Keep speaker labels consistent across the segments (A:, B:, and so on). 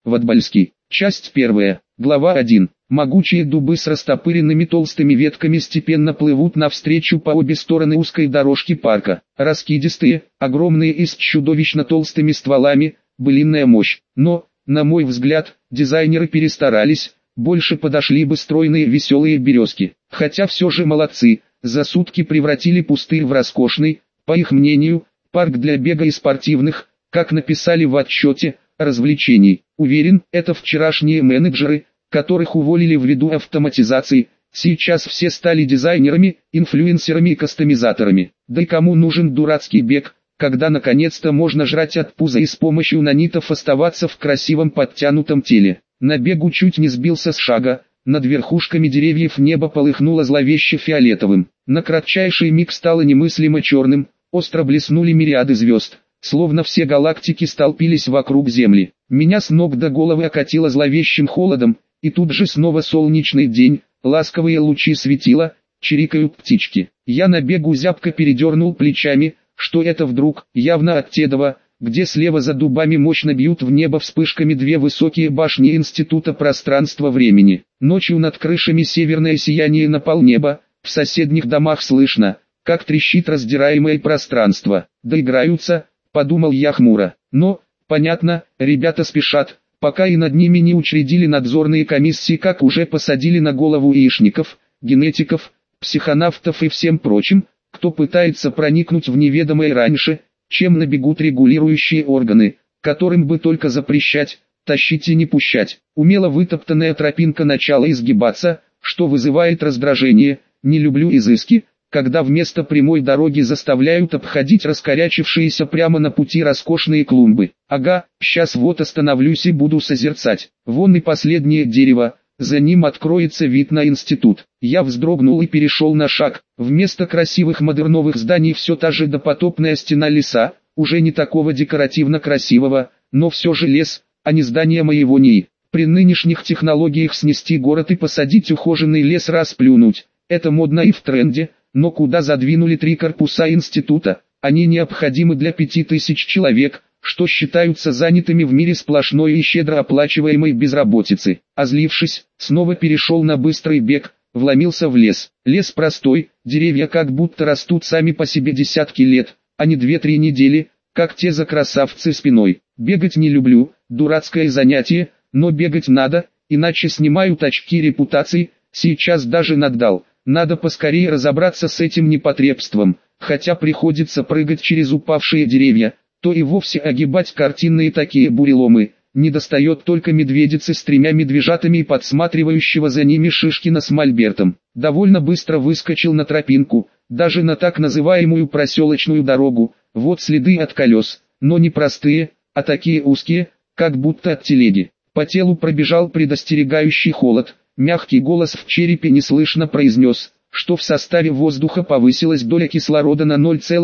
A: Ватбальский. Часть 1. Глава 1. Могучие дубы с растопыренными толстыми ветками степенно плывут навстречу по обе стороны узкой дорожки парка. Раскидистые, огромные и с чудовищно толстыми стволами, былинная мощь. Но, на мой взгляд, дизайнеры перестарались, больше подошли бы стройные веселые березки. Хотя все же молодцы, за сутки превратили пустырь в роскошный, по их мнению, парк для бега и спортивных, как написали в отчете, развлечений. Уверен, это вчерашние менеджеры, которых уволили ввиду автоматизации, сейчас все стали дизайнерами, инфлюенсерами и кастомизаторами. Да и кому нужен дурацкий бег, когда наконец-то можно жрать от пуза и с помощью нанитов оставаться в красивом подтянутом теле. На бегу чуть не сбился с шага, над верхушками деревьев небо полыхнуло зловеще фиолетовым. На кратчайший миг стало немыслимо черным, остро блеснули мириады звезд, словно все галактики столпились вокруг Земли. Меня с ног до головы окатило зловещим холодом, и тут же снова солнечный день, ласковые лучи светила, чирикают птички. Я на бегу зябко передернул плечами, что это вдруг, явно от Тедова, где слева за дубами мощно бьют в небо вспышками две высокие башни Института пространства-времени. Ночью над крышами северное сияние на полнеба, в соседних домах слышно, как трещит раздираемое пространство. Доиграются, подумал я хмуро. Но, понятно, ребята спешат, пока и над ними не учредили надзорные комиссии, как уже посадили на голову яичников, генетиков, психонавтов и всем прочим, кто пытается проникнуть в неведомое раньше, чем набегут регулирующие органы, которым бы только запрещать, тащить и не пущать. Умело вытоптанная тропинка начала изгибаться, что вызывает раздражение. Не люблю изыски, когда вместо прямой дороги заставляют обходить раскорячившиеся прямо на пути роскошные клумбы. Ага, сейчас вот остановлюсь и буду созерцать. Вон и последнее дерево, за ним откроется вид на институт. Я вздрогнул и перешел на шаг. Вместо красивых модерновых зданий все та же допотопная стена леса, уже не такого декоративно красивого, но все же лес, а не здание моего НИИ. При нынешних технологиях снести город и посадить ухоженный лес расплюнуть. Это модно и в тренде, но куда задвинули 3 корпуса института? Они необходимы для 5000 человек, что считаются занятыми в мире сплошной и щедро оплачиваемой безработицы. Озлившись, снова перешел на быстрый бег, вломился в лес. Лес простой, деревья как будто растут сами по себе десятки лет, а не 2-3 недели, как те за красавцы спиной. Бегать не люблю, дурацкое занятие, но бегать надо, иначе снимают очки репутации, сейчас даже наддал. Надо поскорее разобраться с этим непотребством, хотя приходится прыгать через упавшие деревья, то и вовсе огибать картинные такие буреломы. Недостает только медведицы с 3 медвежатами и подсматривающего за ними Шишкина с мольбертом. Довольно быстро выскочил на тропинку, даже на так называемую проселочную дорогу. Вот следы от колес, но не простые, а такие узкие, как будто от телеги. По телу пробежал предостерегающий холод. Мягкий голос в черепе неслышно произнес, что в составе воздуха повысилась доля кислорода на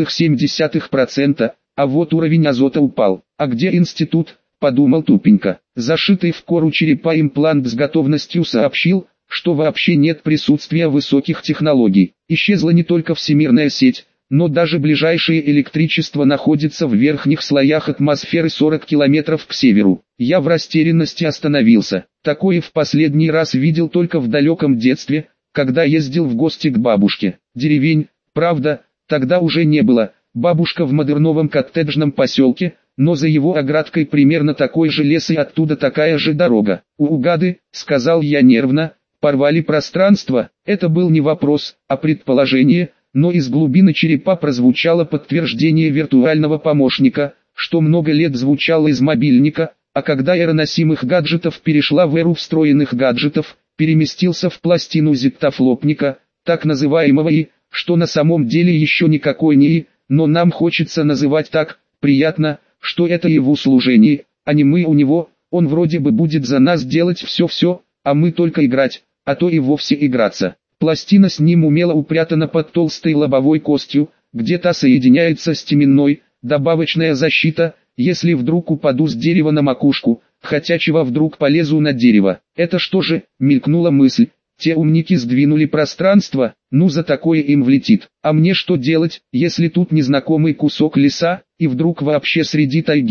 A: 0,7%, а вот уровень азота упал. А где институт? Подумал тупенько. Зашитый в кору черепа имплант с готовностью сообщил, что вообще нет присутствия высоких технологий. Исчезла не только всемирная сеть, но даже ближайшее электричество находится в верхних слоях атмосферы 40 километров к северу. Я в растерянности остановился. Такое в последний раз видел только в далеком детстве, когда ездил в гости к бабушке. Деревень, правда, тогда уже не было. Бабушка в модерновом коттеджном поселке, но за его оградкой примерно такой же лес и оттуда такая же дорога. «Угады», — сказал я нервно, — «порвали пространство». Это был не вопрос, а предположение, но из глубины черепа прозвучало подтверждение виртуального помощника, что много лет звучало из мобильника, а когда эра носимых гаджетов перешла в эру встроенных гаджетов, переместился в пластину зиктофлопника, так называемого ИИ, что на самом деле еще никакой не ИИ, но нам хочется называть так. Приятно, что это его служение, а не мы у него. Он вроде бы будет за нас делать все-все, а мы только играть, а то и вовсе играться. Пластина с ним умело упрятана под толстой лобовой костью, где та соединяется с теменной, добавочная защита, если вдруг упаду с дерева на макушку, хотя чего вдруг полезу на дерево. Это что же, мелькнула мысль, те умники сдвинули пространство, ну за такое им влетит. А мне что делать, если тут незнакомый кусок леса, и вдруг вообще среди тайги,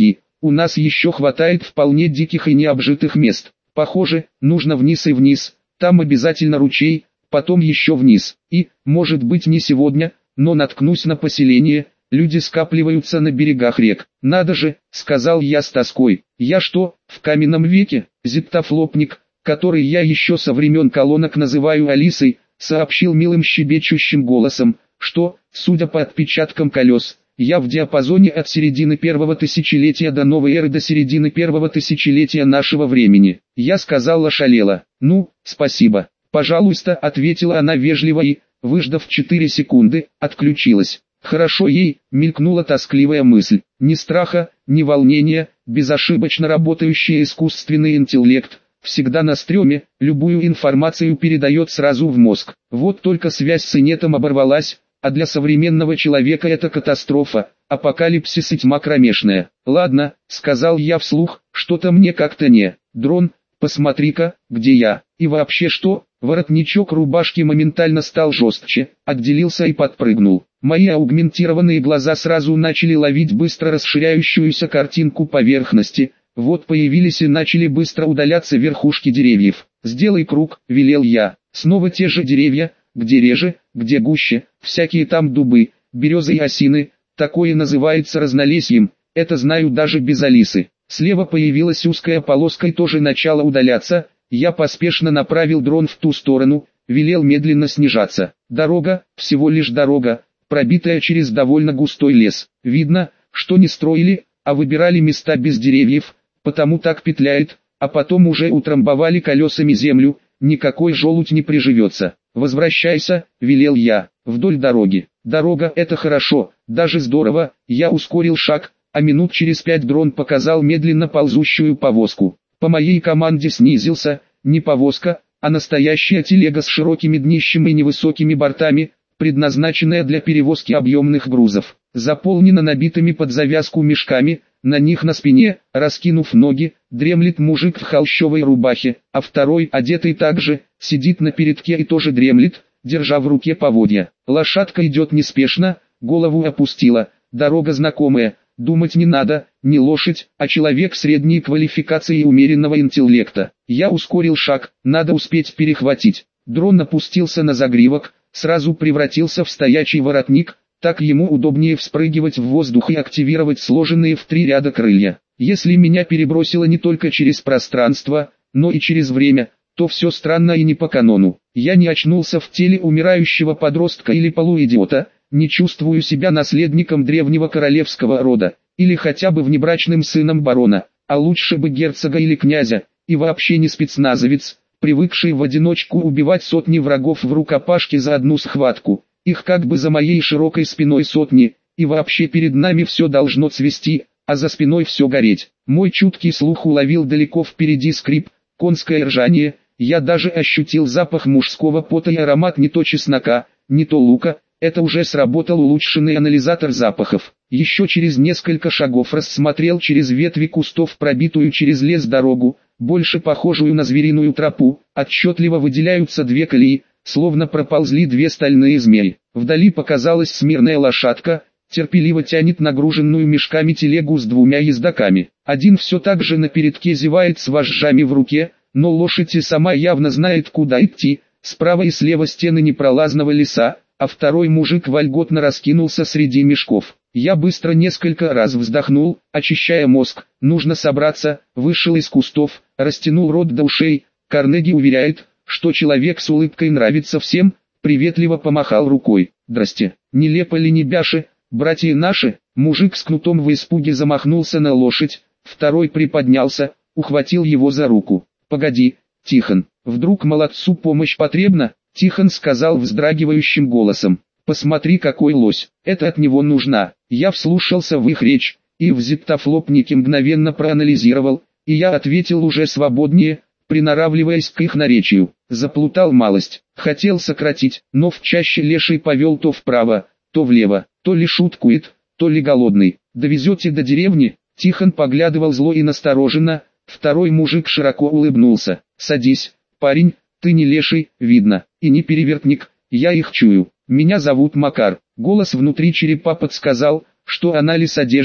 A: у нас еще хватает вполне диких и необжитых мест. Похоже, нужно вниз и вниз, там обязательно ручей, потом еще вниз. И, может быть не сегодня, но наткнусь на поселение, люди скапливаются на берегах рек. Надо же, сказал я с тоской. Я что, в каменном веке? Зиптофлопник, который я еще со времен колонок называю Алисой, сообщил милым щебечущим голосом, что, судя по отпечаткам колес, я в диапазоне от середины первого тысячелетия до новой эры до середины первого тысячелетия нашего времени. Я сказала ошалела. Ну, спасибо. Пожалуйста, ответила она вежливо и, выждав 4 секунды, отключилась. Хорошо ей, мелькнула тоскливая мысль. Ни страха, ни волнения, безошибочно работающий искусственный интеллект, всегда на стреме, любую информацию передает сразу в мозг. Вот только связь с инетом оборвалась, а для современного человека это катастрофа, апокалипсис и тьма кромешная. Ладно, сказал я вслух, что-то мне как-то не. Дрон, посмотри-ка, где я. И вообще что? Воротничок рубашки моментально стал жестче, отделился и подпрыгнул. Мои аугментированные глаза сразу начали ловить быстро расширяющуюся картинку поверхности. Вот появились и начали быстро удаляться верхушки деревьев. «Сделай круг», — велел я. Снова те же деревья, где реже, где гуще, всякие там дубы, березы и осины, такое называется разнолесьем, это знаю даже без Алисы. Слева появилась узкая полоска и тоже начала удаляться, я поспешно направил дрон в ту сторону, велел медленно снижаться. Дорога, всего лишь дорога, пробитая через довольно густой лес. Видно, что не строили, а выбирали места без деревьев, потому так петляет, а потом уже утрамбовали колесами землю, никакой желудь не приживется. «Возвращайся», — велел я, — «вдоль дороги». Дорога — это хорошо, даже здорово, я ускорил шаг, а минут через 5 дрон показал медленно ползущую повозку. По моей команде снизился, не повозка, а настоящая телега с широкими днищем и невысокими бортами, предназначенная для перевозки объемных грузов. Заполнена набитыми под завязку мешками, на них на спине, раскинув ноги, дремлет мужик в холщовой рубахе, а второй, одетый так же, сидит на передке и тоже дремлет, держа в руке поводья. Лошадка идет неспешно, голову опустила, дорога знакомая, думать не надо, не лошадь, а человек средней квалификации и умеренного интеллекта. Я ускорил шаг, надо успеть перехватить. Дрон опустился на загривок, сразу превратился в стоячий воротник, так ему удобнее вспрыгивать в воздух и активировать сложенные в 3 ряда крылья. Если меня перебросило не только через пространство, но и через время, то все странно и не по канону. Я не очнулся в теле умирающего подростка или полуидиота, не чувствую себя наследником древнего королевского рода, или хотя бы внебрачным сыном барона, а лучше бы герцога или князя, и вообще не спецназовец, привыкший в одиночку убивать сотни врагов в рукопашке за одну схватку. Их как бы за моей широкой спиной сотни, и вообще перед нами все должно цвести, а за спиной все гореть. Мой чуткий слух уловил далеко впереди скрип, конское ржание, я даже ощутил запах мужского пота и аромат не то чеснока, не то лука, это уже сработал улучшенный анализатор запахов. Еще через несколько шагов рассмотрел через ветви кустов пробитую через лес дорогу, больше похожую на звериную тропу, отчетливо выделяются 2 колеи, словно проползли 2 стальные змеи. Вдали показалась смирная лошадка, терпеливо тянет нагруженную мешками телегу с 2 ездоками. Один все так же на передке зевает с вожжами в руке, но лошадь и сама явно знает, куда идти. Справа и слева стены непролазного леса, а второй мужик вольготно раскинулся среди мешков. Я быстро несколько раз вздохнул, очищая мозг. Нужно собраться, вышел из кустов, растянул рот до ушей. Карнеги уверяет, что человек с улыбкой нравится всем, приветливо помахал рукой. «Здрасте, нелепо ли не бяши, братья наши?» Мужик с кнутом в испуге замахнулся на лошадь, второй приподнялся, ухватил его за руку. «Погоди, Тихон, вдруг молодцу помощь потребна?» Тихон сказал вздрагивающим голосом. «Посмотри, какой лось, это от него нужна». Я вслушался в их речь, и в зиптофлопнике мгновенно проанализировал, и я ответил уже свободнее, приноравливаясь к их наречию. Заплутал малость, хотел сократить, но в чаще леший повел то вправо, то влево, то ли шуткует, то ли голодный. «Довезете до деревни?» Тихон поглядывал зло и настороженно, второй мужик широко улыбнулся. «Садись, парень, ты не леший, видно, и не перевертник, я их чую. Меня зовут Макар». Голос внутри черепа подсказал, что анализ одежды,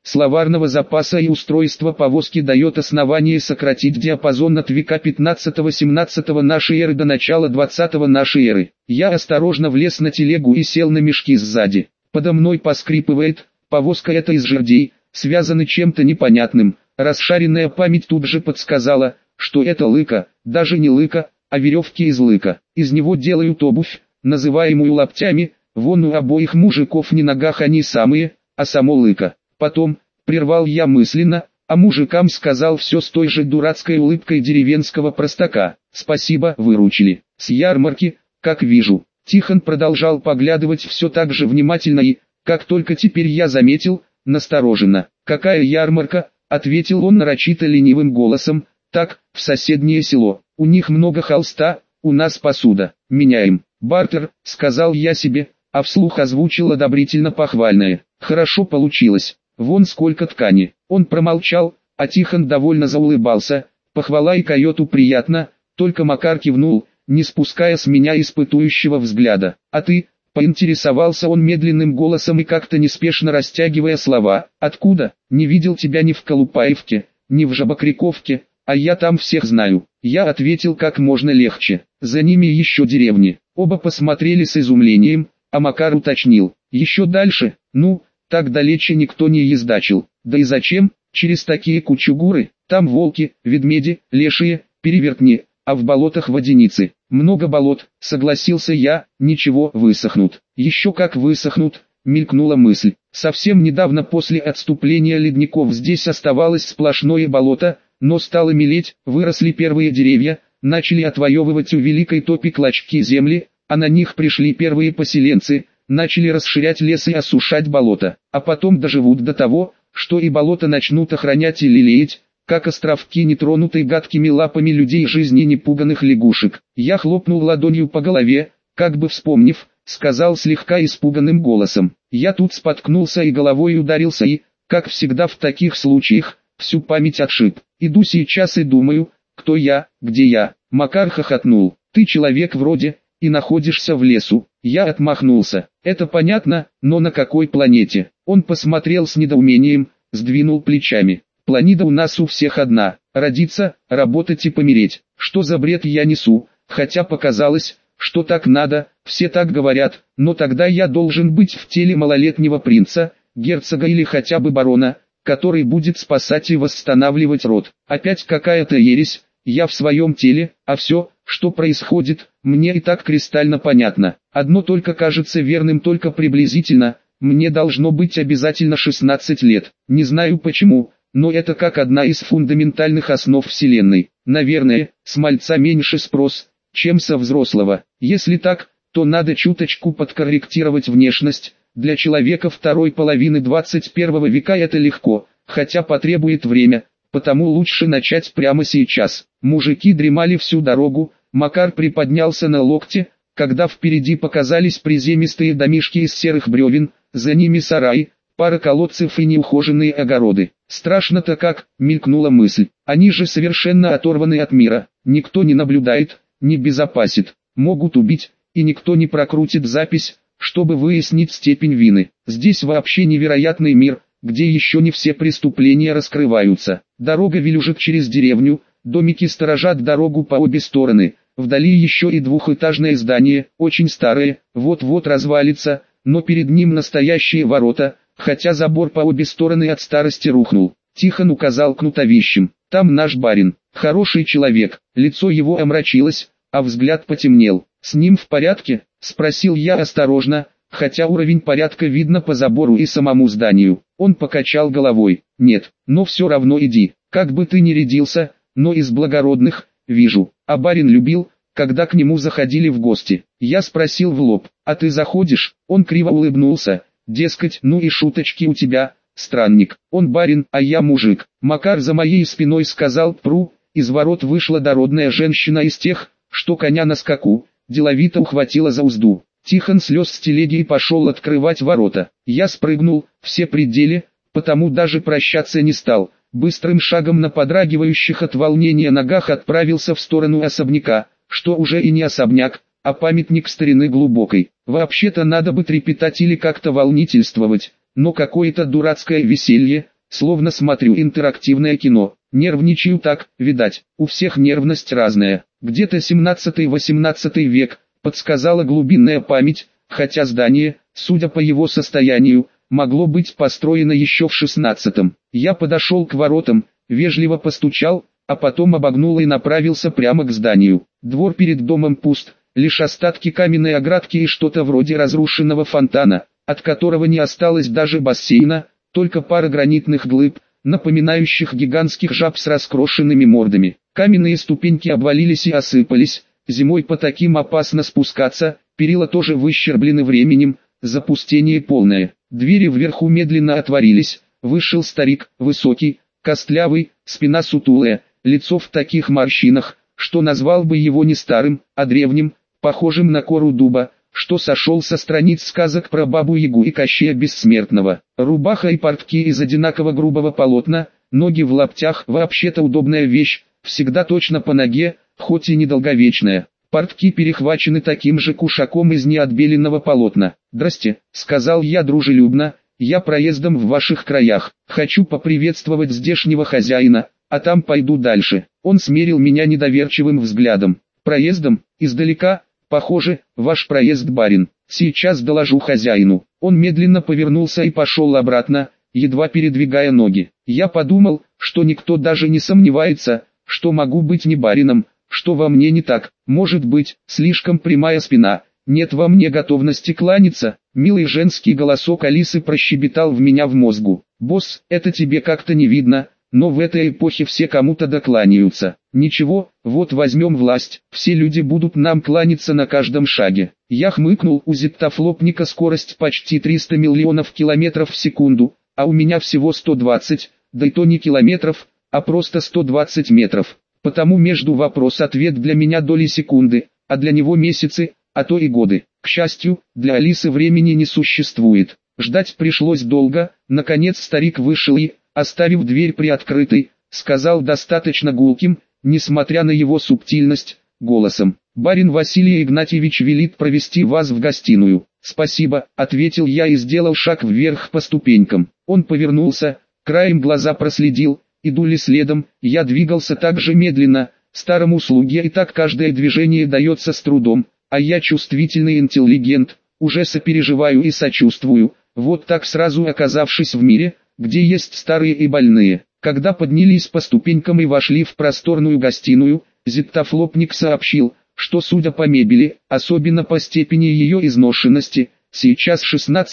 A: словарного запаса и устройства повозки дает основание сократить диапазон от века 15-17 нашей эры до начала 20 нашей эры. Я осторожно влез на телегу и сел на мешки сзади. Подо мной поскрипывает, повозка эта из жердей, связаны чем-то непонятным. Расшаренная память тут же подсказала, что это лыка, даже не лыка, а веревки из лыка. Из него делают обувь, называемую лаптями, вон у обоих мужиков не ногах они самые, а само лыка. Потом, прервал я мысленно, а мужикам сказал все с той же дурацкой улыбкой деревенского простака. Спасибо, выручили. С ярмарки, как вижу. Тихон продолжал поглядывать все так же внимательно и, как только теперь я заметил, настороженно. «Какая ярмарка?» — ответил он нарочито ленивым голосом. «Так, в соседнее село. У них много холста, у нас посуда. Меняем. Бартер», — сказал я себе, а вслух озвучил одобрительно похвальное. «Хорошо получилось. Вон сколько ткани». Он промолчал, а Тихон довольно заулыбался. Похвала и койоту приятно, только Макар кивнул, не спуская с меня испытующего взгляда. «А ты?» — поинтересовался он медленным голосом и как-то неспешно растягивая слова. «Откуда? Не видел тебя ни в Колупаевке, ни в Жабокрековке, а я там всех знаю». Я ответил как можно легче. «За ними еще деревни». Оба посмотрели с изумлением, а Макар уточнил. «Еще дальше? Ну, так далече никто не ездачил. Да и зачем? Через такие кучугуры, там волки, ведмеди, лешие, перевертни, а в болотах водяницы». «Много болот», — согласился я. «Ничего, высохнут». «Еще как высохнут», — мелькнула мысль. Совсем недавно после отступления ледников здесь оставалось сплошное болото, но стало мелеть, выросли первые деревья, начали отвоевывать у Великой Топи клочки земли, а на них пришли первые поселенцы, начали расширять лес и осушать болото, а потом доживут до того, что и болото начнут охранять и лелеять, как островки нетронутой гадкими лапами людей жизни непуганных лягушек. Я хлопнул ладонью по голове, как бы вспомнив, сказал слегка испуганным голосом. Я тут споткнулся и головой ударился и, как всегда в таких случаях, всю память отшиб. Иду сейчас и думаю, кто я, где я. Макар хохотнул. «Ты человек вроде, и находишься в лесу». Я отмахнулся. «Это понятно, но на какой планете?» Он посмотрел с недоумением, сдвинул плечами. «Планета у нас у всех одна. Родиться, работать и помереть. Что за бред я несу? Хотя показалось, что так надо, все так говорят, но тогда я должен быть в теле малолетнего принца, герцога или хотя бы барона, который будет спасать и восстанавливать род. Опять какая-то ересь, я в своем теле, а все, что происходит, мне и так кристально понятно. Одно только кажется верным только приблизительно, мне должно быть обязательно 16 лет. Не знаю почему, но это как одна из фундаментальных основ Вселенной. Наверное, с мальца меньше спрос, чем со взрослого. Если так, то надо чуточку подкорректировать внешность. Для человека второй половины 21 века это легко, хотя потребует время, потому лучше начать прямо сейчас. Мужики дремали всю дорогу, Макар приподнялся на локте, когда впереди показались приземистые домишки из серых бревен, за ними сараи, пара колодцев и неухоженные огороды. Страшно-то как, мелькнула мысль, они же совершенно оторваны от мира, никто не наблюдает, не безопасит, могут убить, и никто не прокрутит запись, чтобы выяснить степень вины. Здесь вообще невероятный мир, где еще не все преступления раскрываются. Дорога велюжит через деревню, домики сторожат дорогу по обе стороны, вдали еще и двухэтажное здание, очень старое, вот-вот развалится, но перед ним настоящие ворота, хотя забор по обе стороны от старости рухнул. Тихон указал кнутовищем. «Там наш барин, хороший человек». Лицо его омрачилось, а взгляд потемнел. «С ним в порядке?» — спросил я осторожно, хотя уровень порядка видно по забору и самому зданию. Он покачал головой. «Нет, но все равно иди, как бы ты ни рядился, но из благородных, вижу». А барин любил, когда к нему заходили в гости. Я спросил в лоб: «А ты заходишь?» Он криво улыбнулся, дескать, «Ну и шуточки у тебя, странник, он барин, а я мужик». Макар за моей спиной сказал «Пру», из ворот вышла дородная женщина из тех, что коня на скаку, деловито ухватила за узду. Тихон слез с телеги и пошел открывать ворота. Я спрыгнул, все при деле, потому даже прощаться не стал. Быстрым шагом на подрагивающих от волнения ногах отправился в сторону особняка, что уже и не особняк, а памятник старины глубокой. Вообще-то надо бы трепетать или как-то волнительствовать, но какое-то дурацкое веселье, словно смотрю интерактивное кино. Нервничаю так, видать, у всех нервность разная. Где-то 17-18 век, подсказала глубинная память, хотя здание, судя по его состоянию, могло быть построено еще в 16-м. Я подошел к воротам, вежливо постучал, а потом обогнул и направился прямо к зданию. Двор перед домом пуст, лишь остатки каменной оградки и что-то вроде разрушенного фонтана, от которого не осталось даже бассейна, только пара гранитных глыб, напоминающих гигантских жаб с раскрошенными мордами. Каменные ступеньки обвалились и осыпались, зимой по таким опасно спускаться, перила тоже выщерблены временем, запустение полное. Двери вверху медленно отворились, вышел старик, высокий, костлявый, спина сутулая, лицо в таких морщинах, что назвал бы его не старым, а древним, похожим на кору дуба, что сошел со страниц сказок про Бабу-Ягу и Кощея Бессмертного. Рубаха и портки из одинаково грубого полотна, ноги в лаптях, вообще-то удобная вещь, всегда точно по ноге, хоть и недолговечная. Портки перехвачены таким же кушаком из неотбеленного полотна. «Здрасте», — сказал я дружелюбно, — «я проездом в ваших краях, хочу поприветствовать здешнего хозяина, а там пойду дальше». Он смерил меня недоверчивым взглядом. «Проездом? Издалека? Похоже, ваш проезд, барин. Сейчас доложу хозяину». Он медленно повернулся и пошел обратно, едва передвигая ноги. Я подумал, что никто даже не сомневается, что могу быть не барином, что во мне не так, может быть, слишком прямая спина, нет во мне готовности кланяться. Милый женский голосок Алисы прощебетал в меня в мозгу. «Босс, это тебе как-то не видно, но в этой эпохе все кому-то докланяются. Ничего, вот возьмем власть, все люди будут нам кланяться на каждом шаге». Я хмыкнул, у зиптофлопника скорость почти 300 миллионов километров в секунду, а у меня всего 120, да и то не километров, а просто 120 метров. Потому между вопрос-ответ для меня доли секунды, а для него месяцы, а то и годы. К счастью, для Алисы времени не существует. Ждать пришлось долго, наконец старик вышел и, оставив дверь приоткрытой, сказал достаточно гулким, несмотря на его субтильность, голосом: «Барин Василий Игнатьевич велит провести вас в гостиную». «Спасибо», — ответил я и сделал шаг вверх по ступенькам. Он повернулся, краем глаза проследил, иду ли следом. Я двигался так же медленно, старому слуге и так каждое движение дается с трудом, а я чувствительный интеллигент, уже сопереживаю и сочувствую, вот так сразу оказавшись в мире, где есть старые и больные. Когда поднялись по ступенькам и вошли в просторную гостиную, зиптофлопник сообщил, что судя по мебели, особенно по степени ее изношенности, сейчас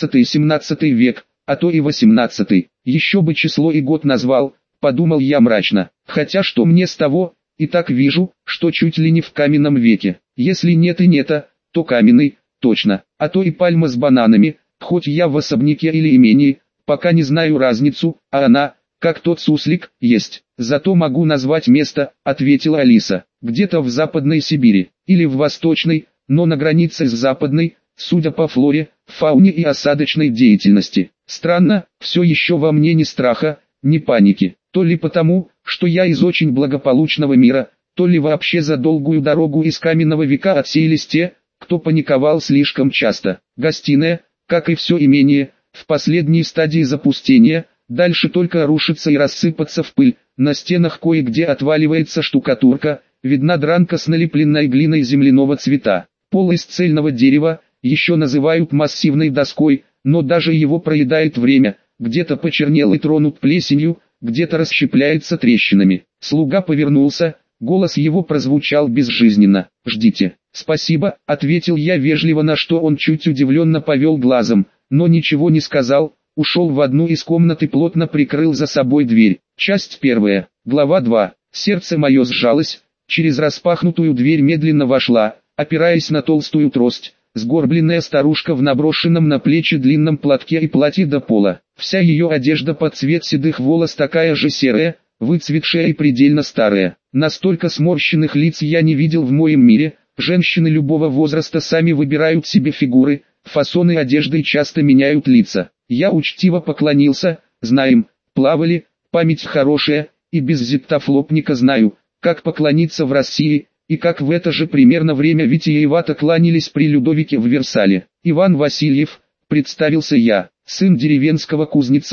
A: 16-17 век, а то и 18, еще бы число и год назвал, подумал я мрачно, хотя что мне с того, и так вижу, что чуть ли не в каменном веке, если нет и нета, то каменный, точно, а то и пальма с бананами, хоть я в особняке или имении, пока не знаю разницу, а она, как тот суслик, есть. «Зато могу назвать место», — ответила Алиса, — «где-то в Западной Сибири, или в Восточной, но на границе с Западной, судя по флоре, фауне и осадочной деятельности. Странно, все еще во мне ни страха, ни паники, то ли потому, что я из очень благополучного мира, то ли вообще за долгую дорогу из каменного века отсеялись те, кто паниковал слишком часто. Гостиная, как и все имение, в последней стадии запустения, дальше только рушится и рассыпаться в пыль, на стенах кое-где отваливается штукатурка, видна дранка с налепленной глиной земляного цвета. Пол из цельного дерева, еще называют массивной доской, но даже его проедает время, где-то почернел и тронут плесенью, где-то расщепляется трещинами. Слуга повернулся, голос его прозвучал безжизненно. «Ждите». «Спасибо», — ответил я вежливо, на что он чуть удивленно повел глазом, но ничего не сказал. Ушел в одну из комнат и плотно прикрыл за собой дверь. Часть 1. Глава 2. Сердце мое сжалось, через распахнутую дверь медленно вошла, опираясь на толстую трость, сгорбленная старушка в наброшенном на плечи длинном платке и платье до пола. Вся ее одежда под цвет седых волос такая же серая, выцветшая и предельно старая. Настолько сморщенных лиц я не видел в моем мире. Женщины любого возраста сами выбирают себе фигуры, фасоны одежды и часто меняют лица. Я учтиво поклонился, знаем, плавали, память хорошая, и без зиптофлопника знаю, как поклониться в России, и как в это же примерно время витиевато кланялись при Людовике в Версале. «Иван Васильев», представился я, сын деревенского кузнеца.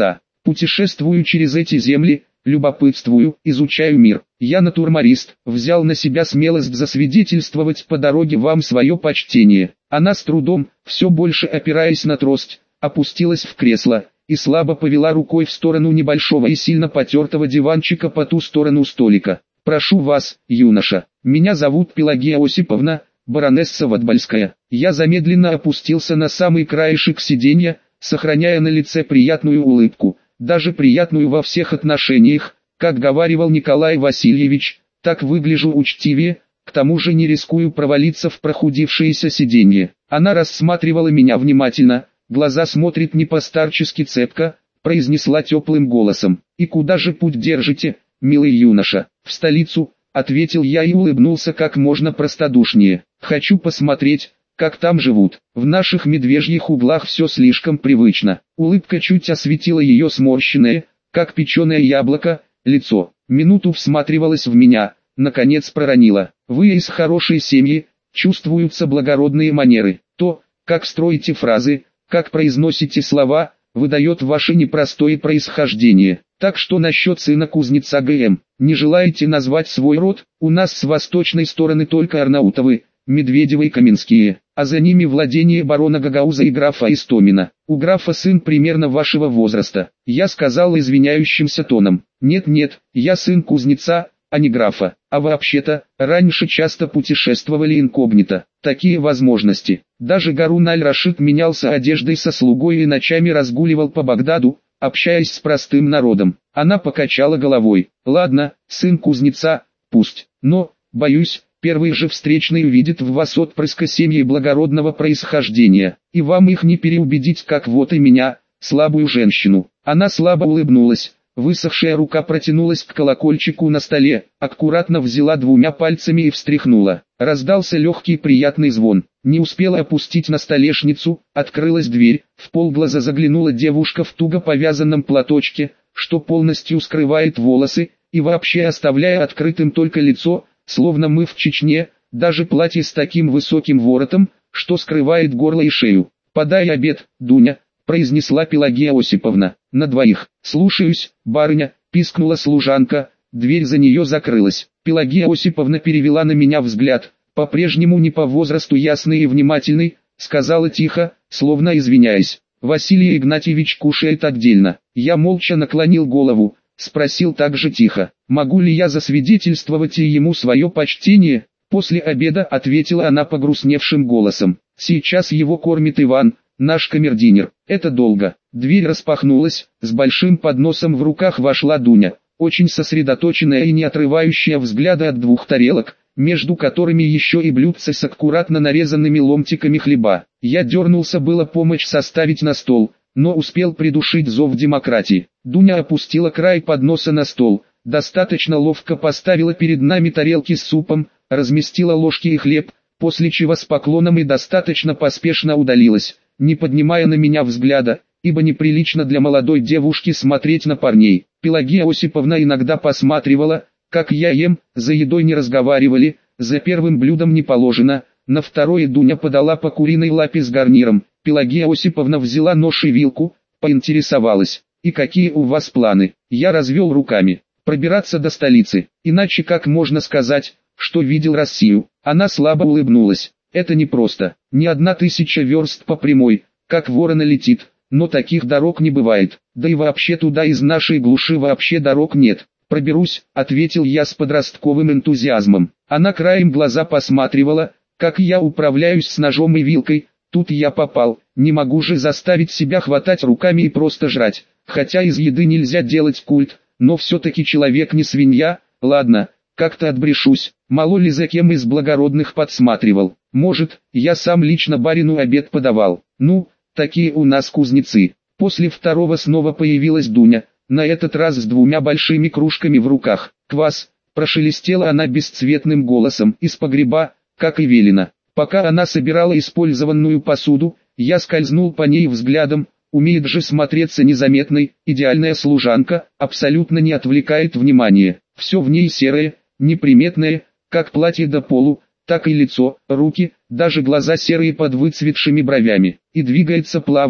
A: Путешествую через эти земли, любопытствую, изучаю мир. Я натурморист, взял на себя смелость засвидетельствовать по дороге вам свое почтение. Она с трудом, все больше опираясь на трость, опустилась в кресло и слабо повела рукой в сторону небольшого и сильно потертого диванчика по ту сторону столика. «Прошу вас, юноша, меня зовут Пелагея Осиповна, баронесса Ватбальская». Я замедленно опустился на самый краешек сиденья, сохраняя на лице приятную улыбку, даже приятную во всех отношениях. Как говаривал Николай Васильевич, так выгляжу учтивее, к тому же не рискую провалиться в прохудившееся сиденье. Она рассматривала меня внимательно, глаза смотрит не по-старчески цепко, произнесла теплым голосом. «И куда же путь держите, милый юноша?» «В столицу», — ответил я и улыбнулся как можно простодушнее. «Хочу посмотреть, как там живут. В наших медвежьих углах все слишком привычно». Улыбка чуть осветила ее сморщенное, как печеное яблоко, лицо. Минуту всматривалась в меня, наконец проронила: «Вы из хорошей семьи, чувствуются благородные манеры. То, как строите фразы, как произносите слова, выдает ваше непростое происхождение. Так что насчет сына кузнеца ГМ, не желаете назвать свой род? У нас с восточной стороны только Арнаутовы, Медведевы и Каменские, а за ними владение барона Гагауза и графа Истомина. У графа сын примерно вашего возраста». Я сказал извиняющимся тоном: «Нет-нет, я сын кузнеца, а не графа. А вообще-то, раньше часто путешествовали инкогнито. Такие возможности. Даже Гарун аль-Рашид менялся одеждой со слугой и ночами разгуливал по Багдаду, общаясь с простым народом». Она покачала головой. «Ладно, сын кузнеца, пусть. Но, боюсь, первый же встречный увидит в вас отпрыска семьи благородного происхождения, и вам их не переубедить, как вот и меня, слабую женщину». Она слабо улыбнулась. Высохшая рука протянулась к колокольчику на столе, аккуратно взяла двумя пальцами и встряхнула. Раздался легкий приятный звон. Не успела опустить на столешницу, открылась дверь, вполглаза заглянула девушка в туго повязанном платочке, что полностью скрывает волосы, и вообще оставляя открытым только лицо, словно мы в Чечне, даже платье с таким высоким воротом, что скрывает горло и шею. «Подай обед, Дуня», — произнесла Пелагея Осиповна. «На двоих». «Слушаюсь, барыня», — пискнула служанка, дверь за нее закрылась. Пелагея Осиповна перевела на меня взгляд, по-прежнему не по возрасту ясный и внимательный, сказала тихо, словно извиняясь: «Василий Игнатьевич кушает отдельно». Я молча наклонил голову, спросил также тихо: «Могу ли я засвидетельствовать ему свое почтение?» «После обеда», — ответила она погрустневшим голосом. «Сейчас его кормит Иван, наш камердинер. Это долго». Дверь распахнулась, с большим подносом в руках вошла Дуня, очень сосредоточенная и не отрывающая взгляда от двух тарелок, между которыми еще и блюдце с аккуратно нарезанными ломтиками хлеба. Я дернулся было помочь составить на стол, но успел придушить зов демократии. Дуня опустила край подноса на стол, достаточно ловко поставила перед нами тарелки с супом, разместила ложки и хлеб, после чего с поклоном и достаточно поспешно удалилась, не поднимая на меня взгляда, ибо неприлично для молодой девушки смотреть на парней. Пелагея Осиповна иногда посматривала, как я ем, за едой не разговаривали, за первым блюдом не положено, на второе Дуня подала по куриной лапе с гарниром. Пелагея Осиповна взяла нож и вилку, поинтересовалась: «И какие у вас планы?» Я развел руками: «Пробираться до столицы, иначе как можно сказать, что видел Россию?» Она слабо улыбнулась: «Это непросто, не 1000 верст по прямой, как ворона летит, но таких дорог не бывает, да и вообще туда из нашей глуши вообще дорог нет». «Проберусь», — ответил я с подростковым энтузиазмом. Она краем глаза посматривала, как я управляюсь с ножом и вилкой. Тут я попал, не могу же заставить себя хватать руками и просто жрать, хотя из еды нельзя делать культ, но все-таки человек не свинья. Ладно, как-то отбрешусь. Мало ли за кем из благородных подсматривал. Может, я сам лично барину обед подавал. Ну, такие у нас кузнецы. После второго снова появилась Дуня, на этот раз с двумя большими кружками в руках. «Квас», — прошелестела она бесцветным голосом, из погреба, как и велено. Пока она собирала использованную посуду, я скользнул по ней взглядом. Умеет же смотреться незаметной, идеальная служанка, абсолютно не отвлекает внимания. Все в ней серое, неприметное, как платье до полу, так и лицо, руки, даже глаза серые под выцветшими бровями. И двигается плавно,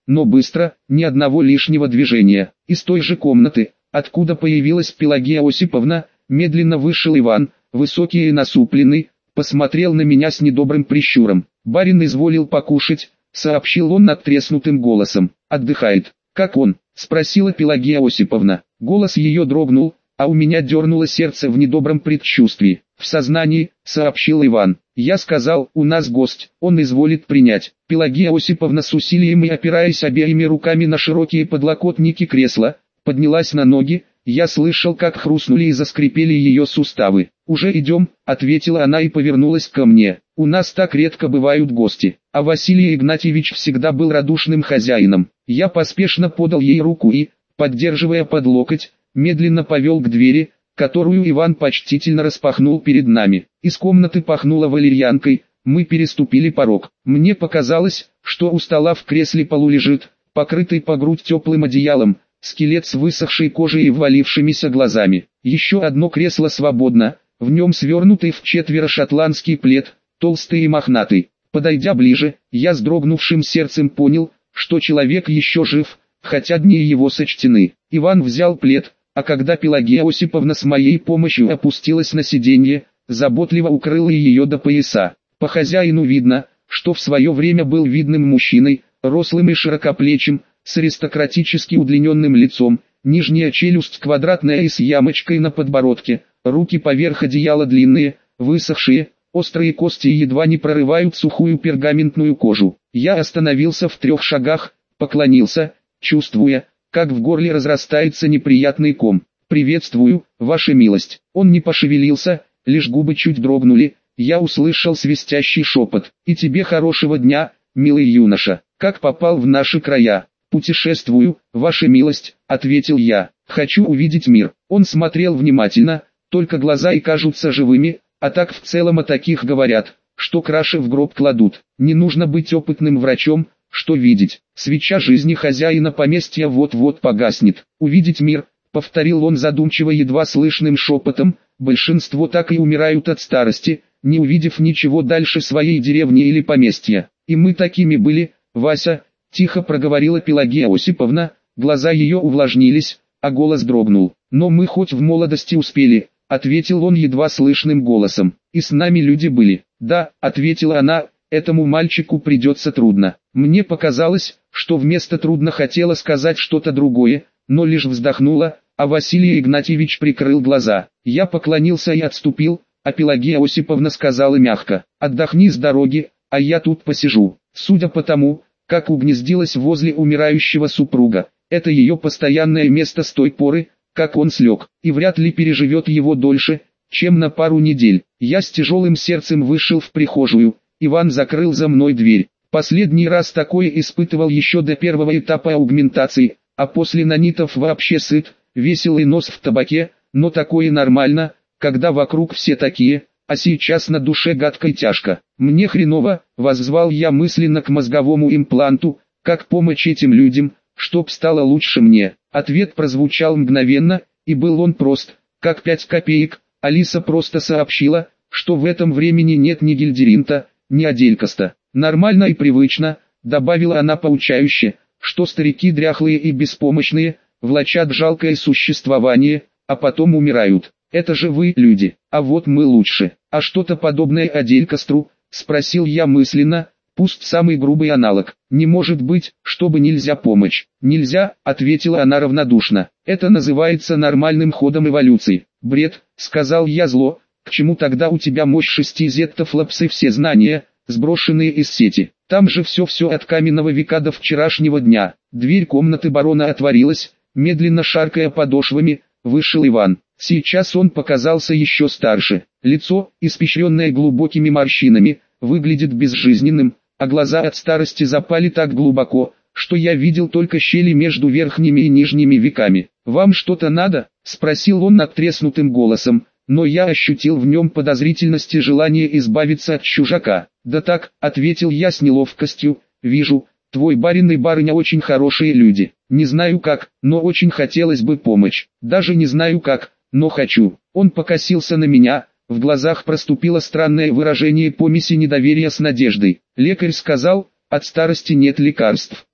A: но быстро, ни одного лишнего движения. Из той же комнаты, откуда появилась Пелагея Осиповна, медленно вышел Иван, высокий и насупленный, посмотрел на меня с недобрым прищуром. «Барин изволил покушать», — сообщил он надтреснутым голосом. «Отдыхает». «Как он?» — спросила Пелагея Осиповна. Голос ее дрогнул, а у меня дернуло сердце в недобром предчувствии. «В сознании», — сообщил Иван. «Я сказал, у нас гость, он изволит принять». Пелагея Осиповна с усилием и опираясь обеими руками на широкие подлокотники кресла, поднялась на ноги. Я слышал, как хрустнули и заскрипели ее суставы. «Уже идем», — ответила она и повернулась ко мне. «У нас так редко бывают гости, а Василий Игнатьевич всегда был радушным хозяином». Я поспешно подал ей руку и, поддерживая под локоть, медленно повел к двери, которую Иван почтительно распахнул перед нами. Из комнаты пахнуло валерьянкой, мы переступили порог. Мне показалось, что у стола в кресле полулежит, покрытый по грудь теплым одеялом, скелет с высохшей кожей и ввалившимися глазами. Еще одно кресло свободно, в нем свернутый вчетверо шотландский плед, толстый и мохнатый. Подойдя ближе, я с дрогнувшим сердцем понял, что человек еще жив, хотя дни его сочтены. Иван взял плед, а когда Пелагея Осиповна с моей помощью опустилась на сиденье, заботливо укрыла ее до пояса. По хозяину видно, что в свое время был видным мужчиной, рослым и широкоплечим, с аристократически удлиненным лицом, нижняя челюсть квадратная и с ямочкой на подбородке, руки поверх одеяла длинные, высохшие, острые кости едва не прорывают сухую пергаментную кожу. Я остановился в 3 шагах, поклонился, чувствуя, как в горле разрастается неприятный ком. «Приветствую, ваша милость». Он не пошевелился, лишь губы чуть дрогнули. Я услышал свистящий шепот. «И тебе хорошего дня, милый юноша. Как попал в наши края?» «Путешествую, ваша милость», — ответил я. «Хочу увидеть мир». Он смотрел внимательно, только глаза и кажутся живыми, а так в целом о таких говорят, что краши в гроб кладут. Не нужно быть опытным врачом, что видеть. Свеча жизни хозяина поместья вот-вот погаснет. «Увидеть мир», — повторил он задумчиво едва слышным шепотом, «большинство так и умирают от старости, не увидев ничего дальше своей деревни или поместья. И мы такими были, Вася», — тихо проговорила Пелагея Осиповна, глаза ее увлажнились, а голос дрогнул. «Но мы хоть в молодости успели», — ответил он едва слышным голосом. «И с нами люди были». «Да», — ответила она, — «этому мальчику придется трудно». Мне показалось, что вместо «трудно» хотела сказать что-то другое, но лишь вздохнула, а Василий Игнатьевич прикрыл глаза. Я поклонился и отступил, а Пелагея Осиповна сказала мягко: «Отдохни с дороги, а я тут посижу». Судя по тому, как угнездилась возле умирающего супруга, это ее постоянное место с той поры, как он слег, и вряд ли переживет его дольше, чем на пару недель. Я с тяжелым сердцем вышел в прихожую, Иван закрыл за мной дверь. Последний раз такое испытывал еще до первого этапа аугментации, а после нанитов вообще сыт, веселый нос в табаке, но такое нормально, когда вокруг все такие, а сейчас на душе гадко и тяжко. «Мне хреново», — воззвал я мысленно к мозговому импланту, «как помочь этим людям, чтоб стало лучше мне». Ответ прозвучал мгновенно, и был он прост, как 5 копеек. Алиса просто сообщила, что в этом времени нет ни гильдеринта, ни аделькоста. «Нормально и привычно», — добавила она поучающе, «что старики дряхлые и беспомощные, влачат жалкое существование, а потом умирают. Это же вы, люди, а вот мы лучше». «А что-то подобное аделькостру?» — спросил я мысленно, пусть самый грубый аналог. «Не может быть, чтобы нельзя помочь». «Нельзя», — ответила она равнодушно. «Это называется нормальным ходом эволюции». «Бред», — сказал я зло, «к чему тогда у тебя мощь 6 зеттов лапсы все знания, сброшенные из сети? Там же все от каменного века до вчерашнего дня». Дверь комнаты барона отворилась, медленно шаркая подошвами, вышел Иван. Сейчас он показался еще старше. Лицо, испещренное глубокими морщинами, выглядит безжизненным, а глаза от старости запали так глубоко, что я видел только щели между верхними и нижними веками. «Вам что-то надо?» — спросил он надтреснутым голосом, но я ощутил в нем подозрительность и желание избавиться от чужака. «Да так», — ответил я с неловкостью, «вижу, твой барин и барыня очень хорошие люди. Не знаю как, но очень хотелось бы помочь. Даже не знаю как, но хочу». Он покосился на меня, в глазах проступило странное выражение помеси недоверия с надеждой. «Лекарь сказал, от старости нет лекарств.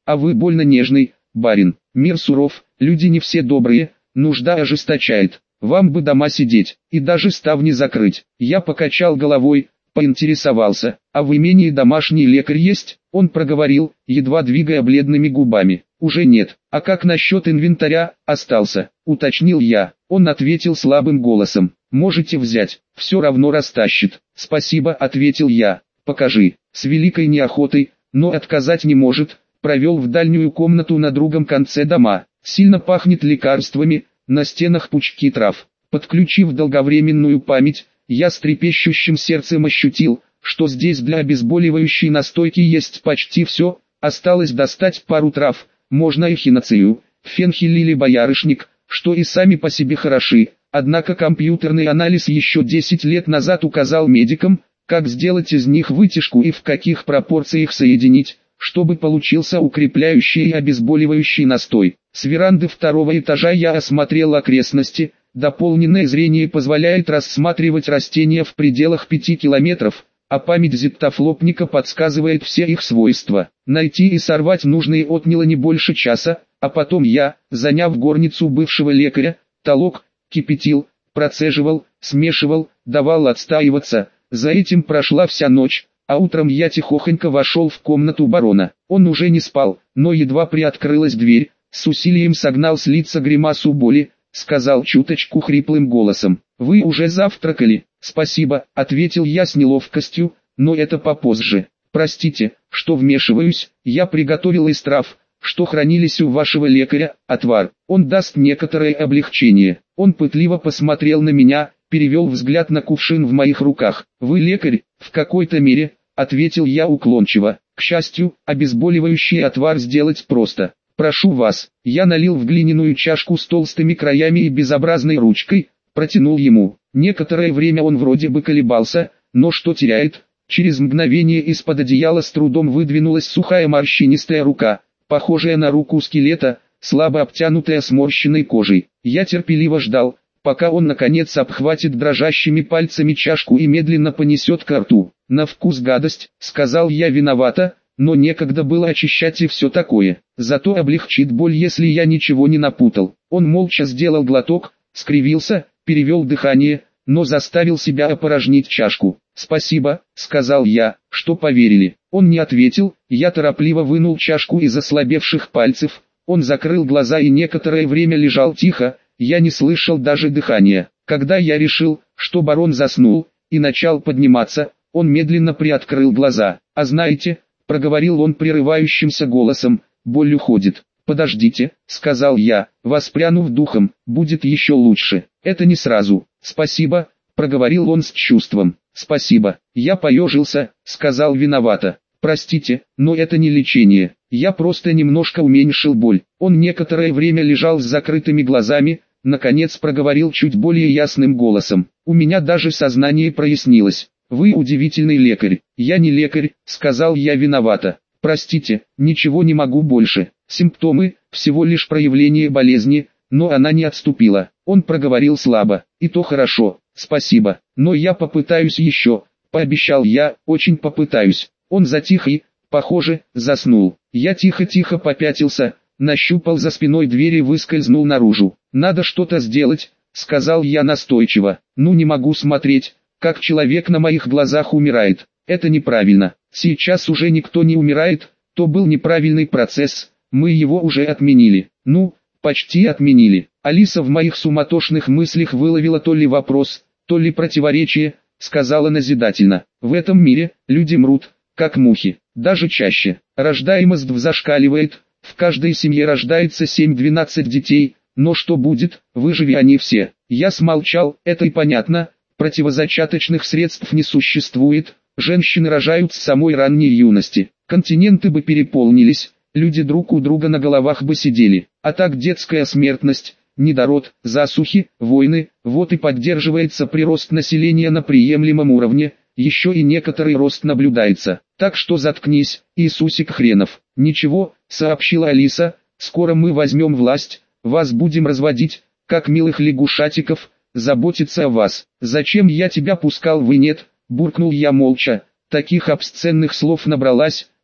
A: а вы больно нежный, барин. Мир суров, люди не все добрые, нужда ожесточает. Вам бы дома сидеть, и даже ставни закрыть. Я покачал головой, поинтересовался, а в имении домашний лекарь есть? Он проговорил, едва двигая бледными губами. Уже нет. А как насчет инвентаря? Остался, уточнил я. Он ответил слабым голосом. Можете взять, все равно растащит. Спасибо, ответил я. Покажи. С великой неохотой, но отказать не может. Провел в дальнюю комнату на другом конце дома. Сильно пахнет лекарствами, на стенах пучки трав. Подключив долговременную память, я с трепещущим сердцем ощутил, что здесь для обезболивающей настойки есть почти все. Осталось достать пару трав, можно эхиноцею, фенхель или боярышник, что и сами по себе хороши. Однако компьютерный анализ еще 10 лет назад указал медикам, как сделать из них вытяжку и в каких пропорциях соединить, чтобы получился укрепляющий и обезболивающий настой. С веранды второго этажа я осмотрел окрестности. Дополненное зрение позволяет рассматривать растения в пределах 5 километров, а память зиптофлопника подсказывает все их свойства. Найти и сорвать нужные отняло не больше часа, а потом я, заняв горницу бывшего лекаря, толок, кипятил, процеживал, смешивал, давал отстаиваться. За этим прошла вся ночь, а утром я тихохонько вошел в комнату барона. Он уже не спал, но едва приоткрылась дверь, с усилием согнал с лица гримасу боли, сказал чуточку хриплым голосом: «Вы уже завтракали?» «Спасибо», — ответил я с неловкостью, «но это попозже. Простите, что вмешиваюсь, я приготовил из трав, что хранились у вашего лекаря, отвар. Он даст некоторое облегчение». Он пытливо посмотрел на меня, перевел взгляд на кувшин в моих руках. «Вы лекарь?» «В какой-то мере», — ответил я уклончиво. «К счастью, обезболивающий отвар сделать просто. Прошу вас». Я налил в глиняную чашку с толстыми краями и безобразной ручкой, протянул ему. Некоторое время он вроде бы колебался, но что теряет? Через мгновение из-под одеяла с трудом выдвинулась сухая морщинистая рука, похожая на руку скелета, слабо обтянутая сморщенной кожей. Я терпеливо ждал, пока он наконец обхватит дрожащими пальцами чашку и медленно понесет ко рту. «На вкус гадость», — сказал я виновато, но некогда было очищать и все такое. Зато облегчит боль, если я ничего не напутал. Он молча сделал глоток, скривился, перевел дыхание, но заставил себя опорожнить чашку. «Спасибо», — сказал я, — «что поверили». Он не ответил, я торопливо вынул чашку из ослабевших пальцев. Он закрыл глаза и некоторое время лежал тихо, я не слышал даже дыхания. Когда я решил, что барон заснул, и начал подниматься, он медленно приоткрыл глаза. «А знаете», — проговорил он прерывающимся голосом, — «боль уходит». «Подождите», — сказал я, воспрянув духом, — «будет еще лучше». «Это не сразу». «Спасибо», — проговорил он с чувством. «Спасибо». Я поежился, сказал виновато. «Простите, но это не лечение. Я просто немножко уменьшил боль». Он некоторое время лежал с закрытыми глазами, наконец проговорил чуть более ясным голосом. «У меня даже сознание прояснилось. Вы удивительный лекарь». «Я не лекарь», — сказал я виновато. «Простите, ничего не могу больше. Симптомы, всего лишь проявление болезни, но она не отступила». Он проговорил слабо. «И то хорошо, спасибо, но я попытаюсь еще», — пообещал я, — «очень попытаюсь». Он затих и, похоже, заснул. Я тихо-тихо попятился, нащупал за спиной дверь и выскользнул наружу. «Надо что-то сделать», — сказал я настойчиво. «Ну не могу смотреть, как человек на моих глазах умирает. Это неправильно. Сейчас уже никто не умирает, то был неправильный процесс, мы его уже отменили». «Ну, почти отменили». Алиса в моих суматошных мыслях выловила то ли вопрос, то ли противоречие, сказала назидательно: «В этом мире люди мрут, как мухи, даже чаще. Рождаемость зашкаливает, в каждой семье рождается 7-12 детей, но что будет, выживи они все». Я смолчал. Это и понятно, противозачаточных средств не существует, женщины рожают с самой ранней юности, континенты бы переполнились, люди друг у друга на головах бы сидели, а так детская смертность, недород, засухи, войны, вот и поддерживается прирост населения на приемлемом уровне, еще и некоторый рост наблюдается. Так что заткнись, Иисусик хренов. «Ничего», — сообщила Алиса, — «скоро мы возьмем власть, вас будем разводить, как милых лягушатиков, заботиться о вас». «Зачем я тебя пускал, вы нет», — буркнул я молча, таких обсценных слов набралась,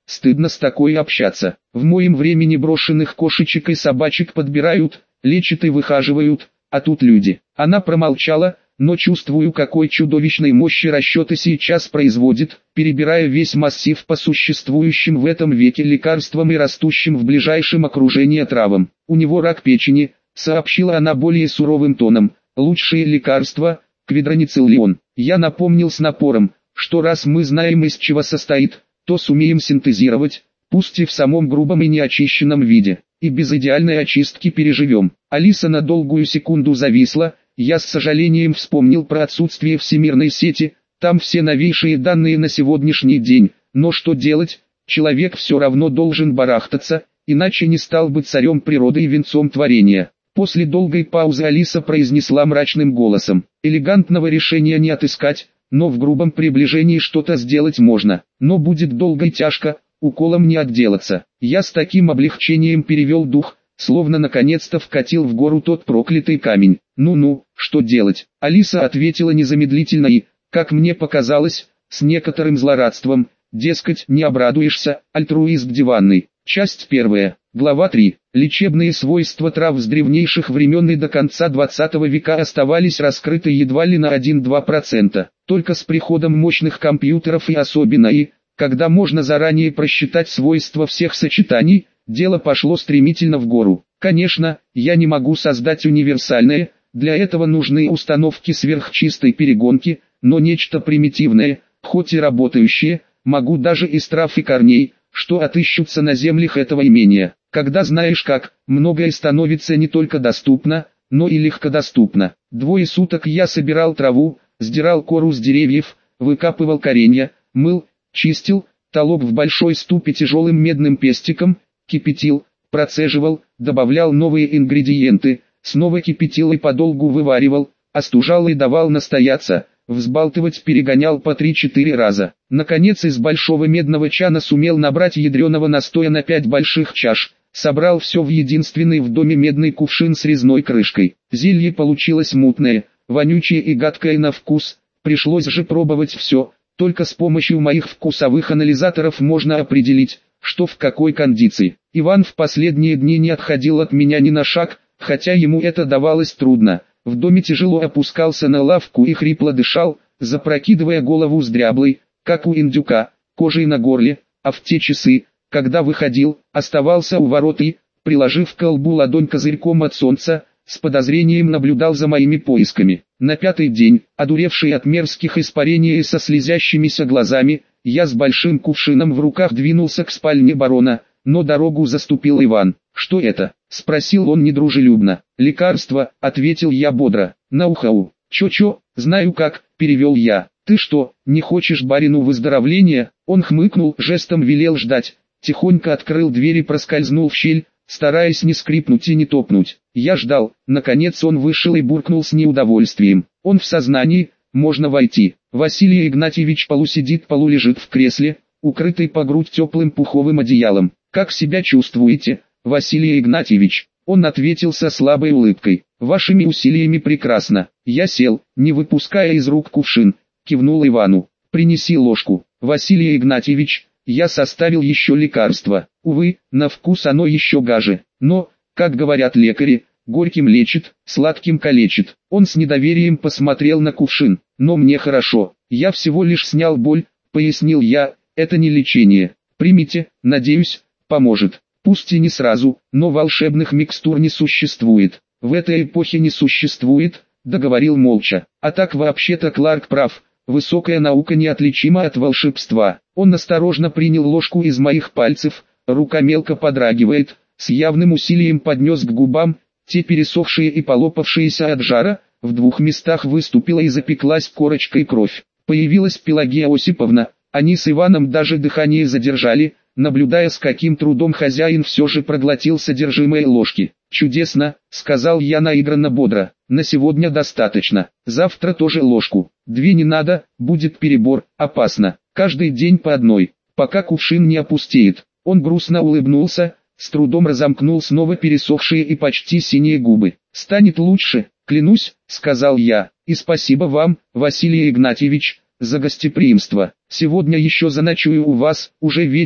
A: стыдно с такой общаться. В моем времени брошенных кошечек и собачек подбирают, лечат и выхаживают, а тут люди. Она промолчала, но чувствую, какой чудовищной мощи расчеты сейчас производит, перебирая весь массив по существующим в этом веке лекарствам и растущим в ближайшем окружении травам. У него рак печени, сообщила она более суровым тоном. Лучшие лекарства – квидронициллион. Я напомнил с напором, что раз мы знаем, из чего состоит, то сумеем синтезировать, пусть и в самом грубом и неочищенном виде, и без идеальной очистки переживем. Алиса на долгую секунду зависла. Я с сожалением вспомнил про отсутствие всемирной сети, там все новейшие данные на сегодняшний день, но что делать, человек все равно должен барахтаться, иначе не стал бы царем природы и венцом творения. После долгой паузы Алиса произнесла мрачным голосом: элегантного решения не отыскать, но в грубом приближении что-то сделать можно, но будет долго и тяжко, уколом не отделаться. Я с таким облегчением перевел дух, словно наконец-то вкатил в гору тот проклятый камень. «Ну-ну, что делать?» Алиса ответила незамедлительно и, как мне показалось, с некоторым злорадством, дескать, не обрадуешься, альтруист диванный. Часть 1, глава 3. Лечебные свойства трав с древнейших времен и до конца 20 века оставались раскрыты едва ли на 1-2%. Только с приходом мощных компьютеров и особенно когда можно заранее просчитать свойства всех сочетаний, дело пошло стремительно в гору. Конечно, я не могу создать универсальное, для этого нужны установки сверхчистой перегонки, но нечто примитивное, хоть и работающее, могу даже из трав и корней, что отыщутся на землях этого имения. Когда знаешь как, многое становится не только доступно, но и легкодоступно. 2 суток я собирал траву, сдирал кору с деревьев, выкапывал коренья, мыл, чистил, толок в большой ступе тяжелым медным пестиком, кипятил, процеживал, добавлял новые ингредиенты, снова кипятил и подолгу вываривал, остужал и давал настояться, взбалтывать перегонял по 3-4 раза. Наконец из большого медного чана сумел набрать ядреного настоя на 5 больших чаш, собрал все в единственный в доме медный кувшин с резной крышкой. Зелье получилось мутное, вонючее и гадкое на вкус, пришлось же пробовать все, только с помощью моих вкусовых анализаторов можно определить, что в какой кондиции. Иван в последние дни не отходил от меня ни на шаг, хотя ему это давалось трудно. В доме тяжело опускался на лавку и хрипло дышал, запрокидывая голову с дряблой, как у индюка, кожей на горле, а в те часы, когда выходил, оставался у ворот и, приложив к колбу ладонь козырьком от солнца, с подозрением наблюдал за моими поисками. На 5-й день, одуревший от мерзких испарений и со слезящимися глазами, я с большим кувшином в руках двинулся к спальне барона, но дорогу заступил Иван. «Что это?» — спросил он недружелюбно. «Лекарство», — ответил я бодро. «Наухау». «Чё-чё, знаю как», — перевел я. «Ты что, не хочешь барину выздоровления?» Он хмыкнул, жестом велел ждать, тихонько открыл дверь и проскользнул в щель, стараясь не скрипнуть и не топнуть. Я ждал, наконец он вышел и буркнул с неудовольствием. «Он в сознании, можно войти». Василий Игнатьевич полулежит в кресле, укрытый по грудь теплым пуховым одеялом. «Как себя чувствуете, Василий Игнатьевич?» Он ответил со слабой улыбкой. «Вашими усилиями прекрасно». Я сел, не выпуская из рук кувшин, кивнул Ивану. «Принеси ложку». «Василий Игнатьевич, я составил еще лекарство. Увы, на вкус оно еще гаже. Но, как говорят лекари, горьким лечит, сладким калечит». Он с недоверием посмотрел на кувшин. «Но мне хорошо, я всего лишь снял боль», — пояснил я, — «это не лечение. Примите, надеюсь, поможет. Пусть и не сразу, но волшебных микстур не существует. В этой эпохе не существует», — договорил молча. «А так вообще-то Кларк прав, высокая наука неотличима от волшебства». Он осторожно принял ложку из моих пальцев, рука мелко подрагивает, с явным усилием поднес к губам, те пересохшие и полопавшиеся от жара, в 2 местах выступила и запеклась корочкой кровь. Появилась Пелагея Осиповна, они с Иваном даже дыхание задержали, наблюдая, с каким трудом хозяин все же проглотил содержимое ложки. «Чудесно», — сказал я наигранно бодро, — «на сегодня достаточно, завтра тоже ложку, 2 не надо, будет перебор, опасно, каждый день по одной, пока кувшин не опустеет». Он грустно улыбнулся, с трудом разомкнул снова пересохшие и почти синие губы. «Станет лучше, клянусь», — сказал я, — «и спасибо вам, Василий Игнатьевич, за гостеприимство. Сегодня еще заночую у вас, уже вечер,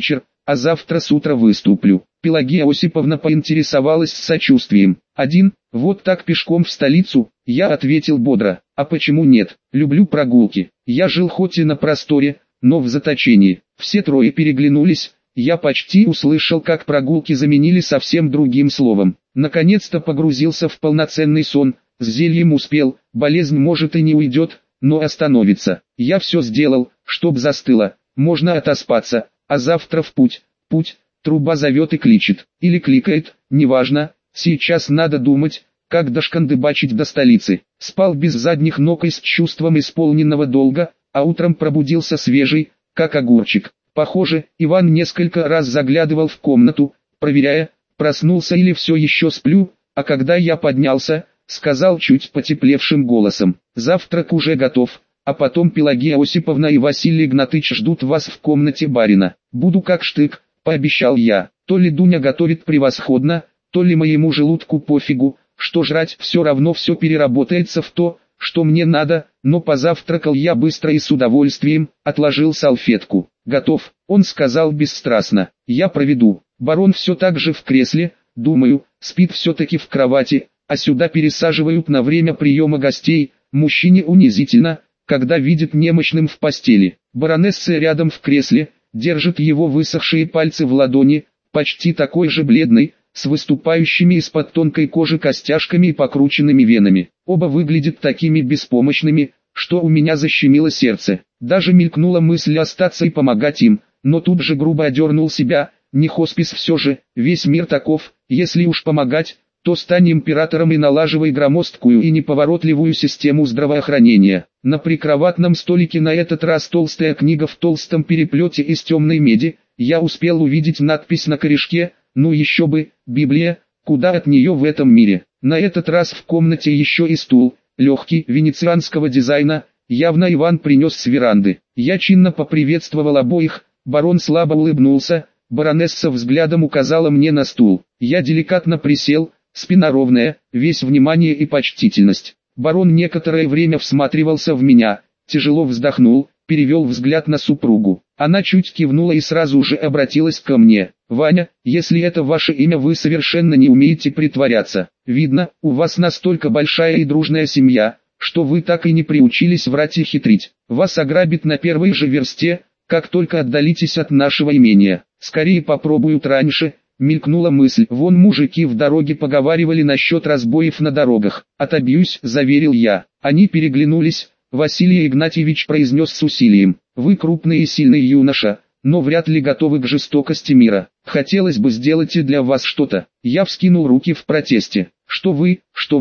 A: а завтра с утра выступлю. Пелагея Осиповна поинтересовалась с сочувствием. Один, вот так пешком в столицу? Я ответил бодро, а почему нет, люблю прогулки. Я жил хоть и на просторе, но в заточении. Все трое переглянулись, я почти услышал, как прогулки заменили совсем другим словом. Наконец-то погрузился в полноценный сон, с зельем успел, болезнь может и не уйдет, но остановится. Я все сделал, чтоб застыло, можно отоспаться, а завтра в путь. Труба зовет и кличет, или кликает, неважно, сейчас надо думать, как дошкандыбачить до столицы. Спал без задних ног и с чувством исполненного долга, а утром пробудился свежий, как огурчик. Похоже, Иван несколько раз заглядывал в комнату, проверяя, проснулся или все еще сплю, а когда я поднялся, сказал чуть потеплевшим голосом: «Завтрак уже готов, а потом Пелагея Осиповна и Василий Игнатыч ждут вас в комнате барина. Буду как штык», — пообещал я. То ли Дуня готовит превосходно, то ли моему желудку пофигу, что жрать, все равно все переработается в то, что мне надо, но позавтракал я быстро и с удовольствием, отложил салфетку. «Готов», — он сказал бесстрастно, — «я проведу». Барон все так же в кресле, думаю, спит все-таки в кровати, а сюда пересаживают на время приема гостей. Мужчине унизительно, когда видит немощным в постели. Баронесса рядом в кресле, держит его высохшие пальцы в ладони, почти такой же бледный, с выступающими из-под тонкой кожи костяшками и покрученными венами. Оба выглядят такими беспомощными, что у меня защемило сердце. Даже мелькнула мысль остаться и помогать им, но тут же грубо одернул себя, не хоспис все же, весь мир таков, если уж помогать, то стань императором и налаживай громоздкую и неповоротливую систему здравоохранения. На прикроватном столике на этот раз толстая книга в толстом переплете из темной меди, я успел увидеть надпись на корешке, ну еще бы, Библия, куда от нее в этом мире. На этот раз в комнате еще и стул, легкий, венецианского дизайна, явно Иван принес с веранды. Я чинно поприветствовал обоих, барон слабо улыбнулся, баронесса взглядом указала мне на стул. Я деликатно присел, спина ровная, весь внимание и почтительность. Барон некоторое время всматривался в меня, тяжело вздохнул, перевел взгляд на супругу. Она чуть кивнула и сразу же обратилась ко мне. «Ваня, если это ваше имя, вы совершенно не умеете притворяться. Видно, у вас настолько большая и дружная семья, что вы так и не приучились врать и хитрить. Вас ограбят на первой же версте, как только отдалитесь от нашего имения. Скорее попробуют раньше». Мелькнула мысль, вон мужики в дороге поговаривали насчет разбоев на дорогах. «Отобьюсь», — заверил я. Они переглянулись. Василий Игнатьевич произнес с усилием: «Вы крупный и сильный юноша, но вряд ли готовы к жестокости мира. Хотелось бы сделать и для вас что-то». Я вскинул руки в протесте. Что вы?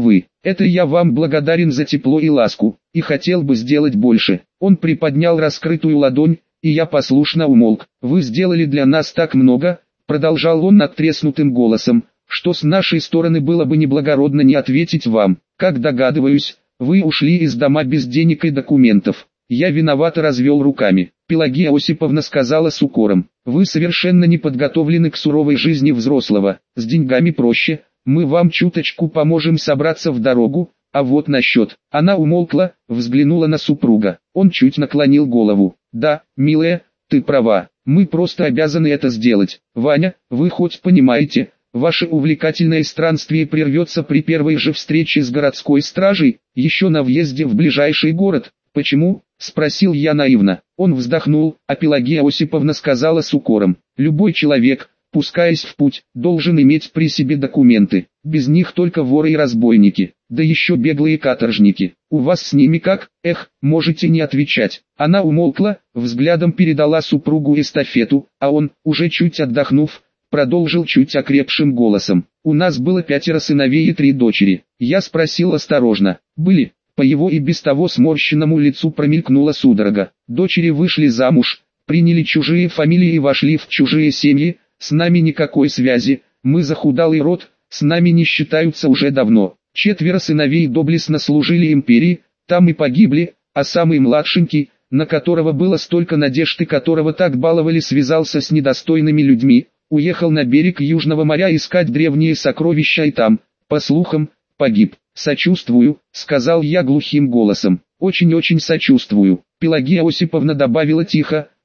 A: Это я вам благодарен за тепло и ласку, и хотел бы сделать больше». Он приподнял раскрытую ладонь, и я послушно умолк. «Вы сделали для нас так много», — продолжал он надтреснутым голосом, «что с нашей стороны было бы неблагородно не ответить вам. Как догадываюсь, вы ушли из дома без денег и документов». Я виновато развел руками. Пелагея Осиповна сказала с укором: «Вы совершенно не подготовлены к суровой жизни взрослого. С деньгами проще, мы вам чуточку поможем собраться в дорогу, а вот насчет...» Она умолкла, взглянула на супруга. Он чуть наклонил голову. «Да, милая, ты права, мы просто обязаны это сделать. Ваня, вы хоть понимаете, ваше увлекательное странствие прервется при первой же встрече с городской стражей, еще на въезде в ближайший город». «Почему?» — спросил я наивно. Он вздохнул, а Пелагея Осиповна сказала с укором: «Любой человек, пускаясь в путь, должен иметь при себе документы. Без них только воры и разбойники, да еще беглые каторжники. У вас с ними как? Можете не отвечать». Она умолкла, взглядом передала супругу эстафету, а он, уже чуть отдохнув, продолжил чуть окрепшим голосом: «У нас было 5 сыновей и 3 дочери». Я спросил осторожно: «Были?» По его и без того сморщенному лицу промелькнула судорога. «Дочери вышли замуж, приняли чужие фамилии и вошли в чужие семьи, с нами никакой связи, мы захудалый род, с нами не считаются уже давно. 4 сыновей доблестно служили империи, там и погибли, а самый младшенький, на которого было столько надежд и которого так баловали, связался с недостойными людьми, уехал на берег Южного моря искать древние сокровища и там, по слухам, погиб». «Сочувствую», — сказал я глухим голосом. «Очень-очень сочувствую». Пелагея Осиповна добавила тихо: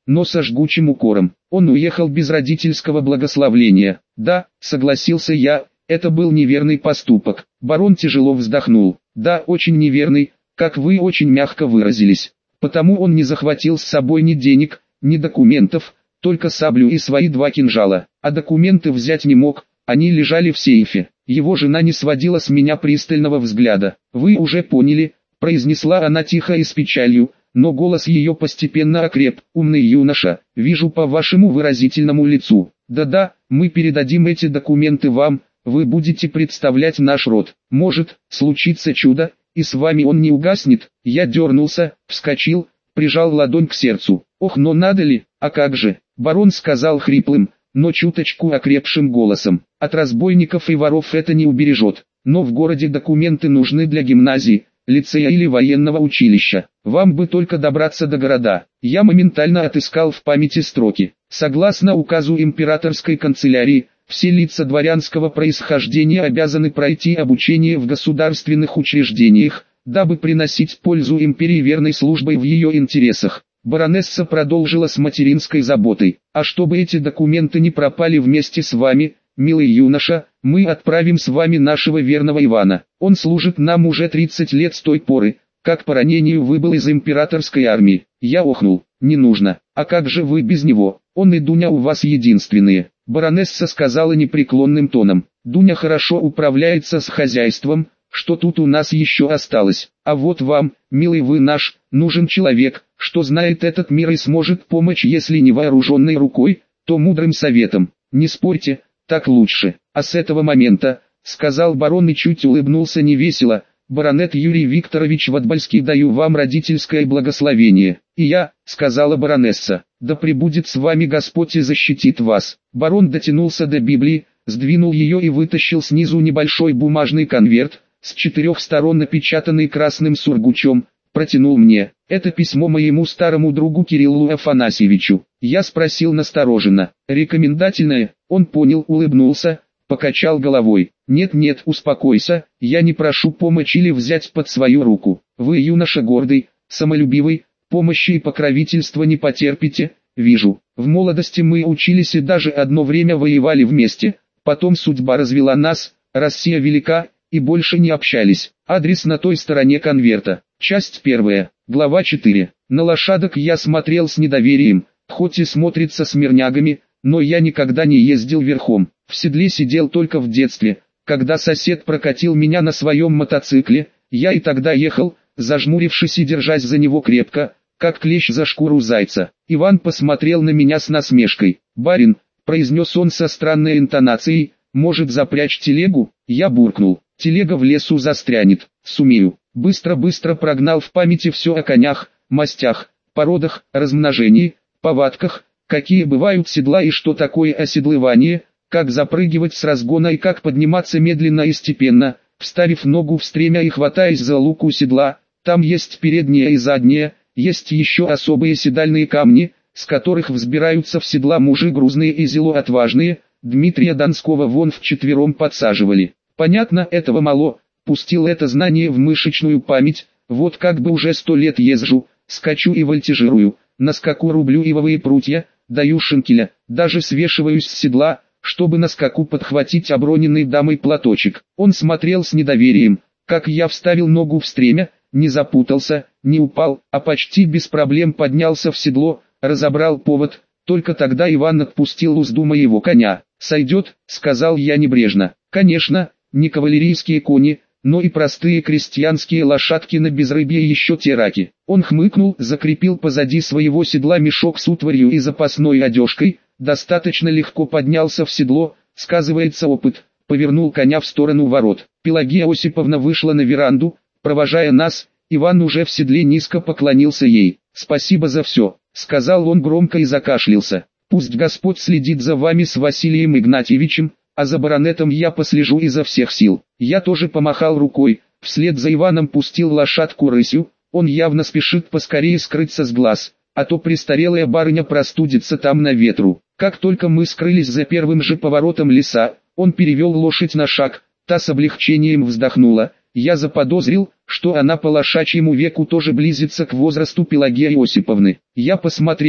A: но со жгучим укором. Он уехал без родительского благословения. Да, согласился я, это был неверный поступок. Барон тяжело вздохнул. Да, очень неверный, как вы очень мягко выразились. Потому он не захватил с собой ни денег, ни документов, только саблю и свои 2 кинжала. А документы взять не мог, они лежали в сейфе. Его жена не сводила с меня пристального взгляда. «Вы уже поняли», — произнесла она тихо и с печалью, но голос ее постепенно окреп. «Умный юноша, вижу по вашему выразительному лицу. Да-да, мы передадим эти документы вам, вы будете представлять наш род. Может, случится чудо, и с вами он не угаснет». Я дернулся, вскочил, прижал ладонь к сердцу. «Ох, но надо ли, а как же?» Барон сказал хриплым, но чуточку окрепшим голосом. «От разбойников и воров это не убережет, но в городе документы нужны для гимназии, лицея или военного училища. Вам бы только добраться до города». Я моментально отыскал в памяти строки. Согласно указу императорской канцелярии, все лица дворянского происхождения обязаны пройти обучение в государственных учреждениях, дабы приносить пользу империи верной службой в ее интересах. Баронесса продолжила с материнской заботой. «А чтобы эти документы не пропали вместе с вами, милый юноша, мы отправим с вами нашего верного Ивана. Он служит нам уже 30 лет с той поры, как по ранению выбыл из императорской армии». Я охнул. «Не нужно. А как же вы без него? Он и Дуня у вас единственные». Баронесса сказала непреклонным тоном. «Дуня хорошо управляется с хозяйством, что тут у нас еще осталось. А вот вам, милый вы наш, нужен человек, что знает этот мир и сможет помочь, если не вооруженной рукой, то мудрым советом. Не спорьте, так лучше». «А с этого момента», — сказал барон и чуть улыбнулся невесело, «баронет Юрий Викторович Ватбальский, даю вам родительское благословение». «И я», — сказала баронесса, — «да пребудет с вами Господь и защитит вас». Барон дотянулся до Библии, сдвинул ее и вытащил снизу небольшой бумажный конверт, с 4 сторон напечатанный красным сургучом, протянул мне. «Это письмо моему старому другу Кириллу Афанасьевичу». Я спросил настороженно. «Рекомендательное?» Он понял, улыбнулся, покачал головой. «Нет-нет, успокойся, я не прошу помощи или взять под свою руку. Вы юноша гордый, самолюбивый, помощи и покровительства не потерпите, вижу. В молодости мы учились и даже одно время воевали вместе, потом судьба развела нас, Россия велика, и больше не общались». Адрес на той стороне конверта. Часть 1, глава 4. На лошадок я смотрел с недоверием, хоть и смотрится смирнягами, но я никогда не ездил верхом. В седле сидел только в детстве, когда сосед прокатил меня на своем мотоцикле, я и тогда ехал, зажмурившись и держась за него крепко, как клещ за шкуру зайца. Иван посмотрел на меня с насмешкой. «Барин», — произнес он со странной интонацией, — «может запрячь телегу?» Я буркнул. «Телега в лесу застрянет, сумею». Быстро-быстро прогнал в памяти все о конях, мастях, породах, размножении, повадках, какие бывают седла и что такое оседлывание, как запрыгивать с разгона и как подниматься медленно и степенно, вставив ногу в стремя и хватаясь за луку седла. Там есть передняя и задняя, есть еще особые седальные камни, с которых взбираются в седла мужи грузные и зело отважные. Дмитрия Донского вон вчетвером подсаживали. Понятно, этого мало, пустил это знание в мышечную память, вот как бы уже 100 лет езжу, скачу и вольтижирую, на скаку рублю ивовые прутья, даю шинкеля, даже свешиваюсь с седла, чтобы на скаку подхватить оброненный дамой платочек. Он смотрел с недоверием, как я вставил ногу в стремя, не запутался, не упал, а почти без проблем поднялся в седло, разобрал повод. Только тогда Иван отпустил узду моего коня. «Сойдет», — сказал я небрежно. «Конечно, не кавалерийские кони, но и простые крестьянские лошадки на безрыбье еще те раки». Он хмыкнул, закрепил позади своего седла мешок с утварью и запасной одежкой, достаточно легко поднялся в седло, сказывается опыт, повернул коня в сторону ворот. Пелагея Осиповна вышла на веранду, провожая нас, Иван уже в седле низко поклонился ей. «Спасибо за все», — сказал он громко и закашлялся. «Пусть Господь следит за вами с Василием Игнатьевичем, а за баронетом я послежу изо всех сил». Я тоже помахал рукой, вслед за Иваном пустил лошадку рысью, он явно спешит поскорее скрыться с глаз, а то престарелая барыня простудится там на ветру. Как только мы скрылись за первым же поворотом леса, он перевел лошадь на шаг, та с облегчением вздохнула. Я заподозрил, что она по лошачьему веку тоже близится к возрасту Пелагеи Осиповны. Я посмотрел,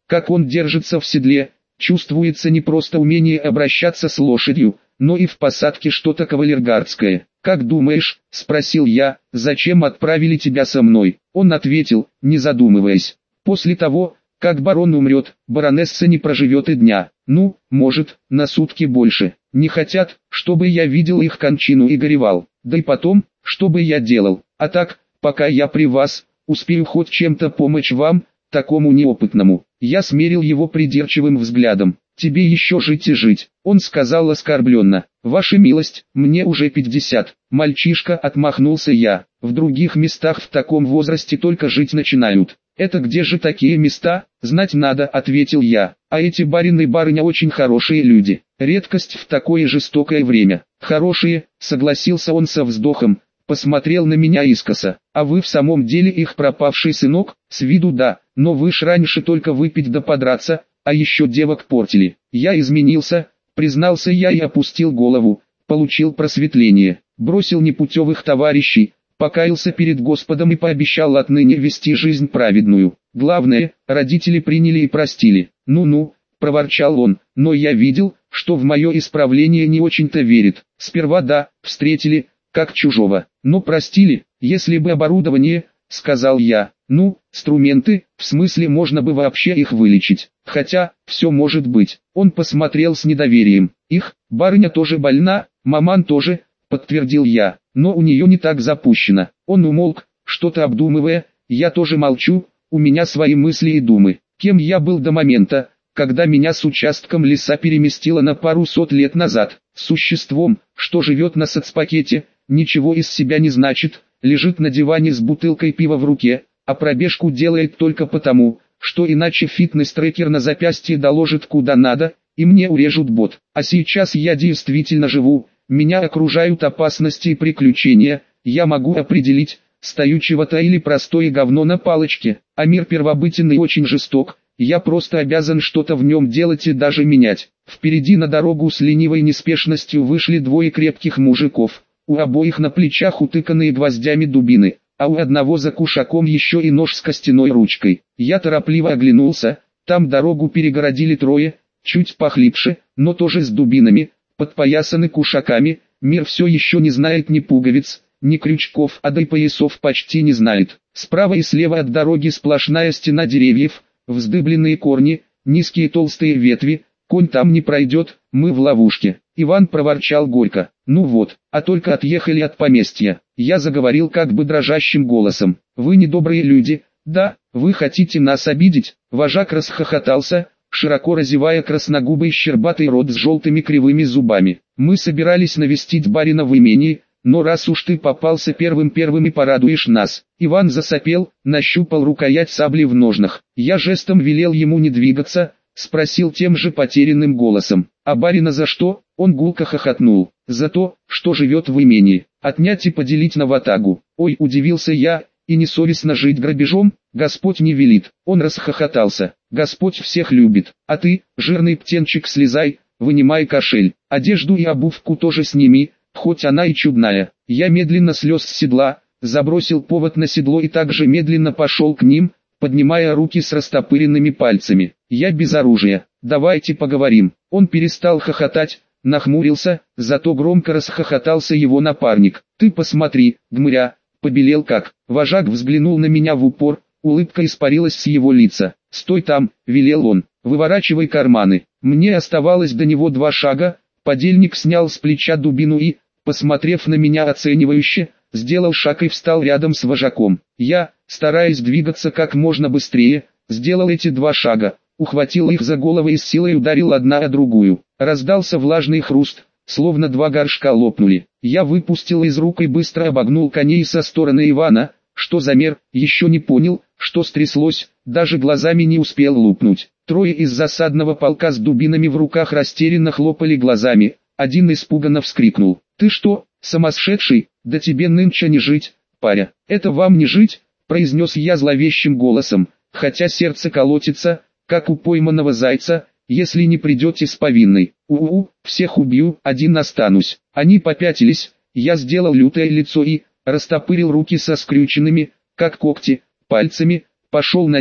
A: как он держится в седле, чувствуется не просто умение обращаться с лошадью, но и в посадке что-то кавалергардское. «Как думаешь?» – спросил я, – «зачем отправили тебя со мной?» Он ответил, не задумываясь: «После того, как барон умрет, баронесса не проживет и дня. Ну, может, на сутки больше. Не хотят, чтобы я видел их кончину и горевал. Да и потом, что бы я делал? А так, пока я при вас, успею хоть чем-то помочь вам, такому неопытному». Я смерил его придирчивым взглядом. «Тебе еще жить и жить», — он сказал оскорбленно. «Ваша милость, мне уже 50. Мальчишка», — отмахнулся я. «В других местах в таком возрасте только жить начинают». «Это где же такие места? Знать надо», — ответил я. «А эти барин и барыня очень хорошие люди. Редкость в такое жестокое время». «Хорошие», — согласился он со вздохом, посмотрел на меня искоса. «А вы в самом деле их пропавший сынок?» «С виду да, но вы ж раньше только выпить да подраться, а еще девок портили». «Я изменился», — признался я и опустил голову, получил просветление, бросил непутевых товарищей, покаялся перед Господом и пообещал отныне вести жизнь праведную. Главное, родители приняли и простили. «Ну-ну», — проворчал он, — «но я видел, что в мое исправление не очень-то верит. Сперва да, встретили, как чужого, но простили, если бы оборудование», — сказал я. «Ну, инструменты, в смысле можно бы вообще их вылечить. Хотя, все может быть». Он посмотрел с недоверием. «Их, барыня тоже больна, маман тоже», — подтвердил я, — «но у нее не так запущено». Он умолк, что-то обдумывая. Я тоже молчу, у меня свои мысли и думы. Кем я был до момента, когда меня с участком леса переместило на пару сот лет назад? Существом, что живет на соцпакете, ничего из себя не значит, лежит на диване с бутылкой пива в руке, а пробежку делает только потому, что иначе фитнес-трекер на запястье доложит куда надо, и мне урежут бот. А сейчас я действительно живу, меня окружают опасности и приключения, я могу определить, стою чего-то или простое говно на палочке, а мир первобытен и очень жесток, я просто обязан что-то в нем делать и даже менять. Впереди на дорогу с ленивой неспешностью вышли двое крепких мужиков, у обоих на плечах утыканные гвоздями дубины, а у одного за кушаком еще и нож с костяной ручкой. Я торопливо оглянулся, там дорогу перегородили трое, чуть похлипше, но тоже с дубинами, подпоясаны кушаками. Мир все еще не знает ни пуговиц, ни крючков, а да и поясов почти не знает. Справа и слева от дороги сплошная стена деревьев, вздыбленные корни, низкие толстые ветви, конь там не пройдет, мы в ловушке. Иван проворчал горько. «Ну вот, а только отъехали от поместья». Я заговорил как бы дрожащим голосом. «Вы недобрые люди, да, вы хотите нас обидеть?» Вожак расхохотался, широко разевая красногубый щербатый рот с желтыми кривыми зубами. «Мы собирались навестить барина в имении, но раз уж ты попался первым и порадуешь нас». Иван засопел, нащупал рукоять сабли в ножнах. Я жестом велел ему не двигаться, спросил тем же потерянным голосом: «А барина за что?» Он гулко хохотнул. «За то, что живет в имении. Отнять и поделить на ватагу». «Ой», удивился я, «и несовестно жить грабежом? Господь не велит». Он расхохотался. «Господь всех любит. А ты, жирный птенчик, слезай, вынимай кошель. Одежду и обувку тоже сними, хоть она и чудная». Я медленно слез с седла, забросил повод на седло и также медленно пошел к ним, поднимая руки с растопыренными пальцами. «Я без оружия, давайте поговорим». Он перестал хохотать, нахмурился, зато громко расхохотался его напарник. «Ты посмотри, гмыря», побелел как. Вожак взглянул на меня в упор, улыбка испарилась с его лица. «Стой там», велел он, «выворачивай карманы». Мне оставалось до него 2 шага, подельник снял с плеча дубину и, посмотрев на меня оценивающе, сделал шаг и встал рядом с вожаком. Я, стараясь двигаться как можно быстрее, сделал эти 2 шага, ухватил их за головы и с силой ударил одна о другую. Раздался влажный хруст, словно 2 горшка лопнули. Я выпустил из рук и быстро обогнул коней со стороны Ивана. Что замер, еще не понял, что стряслось, даже глазами не успел лупнуть. Трое из засадного полка с дубинами в руках растерянно хлопали глазами. Один испуганно вскрикнул: «Ты что, сумасшедший? Да тебе нынче не жить, паря». «Это вам не жить», произнес я зловещим голосом, хотя сердце колотится, как у пойманного зайца, если не придете с повинной. Всех убью, один останусь». Они попятились, я сделал лютое лицо и, растопырил руки со скрюченными, как когти, пальцами, пошел на них,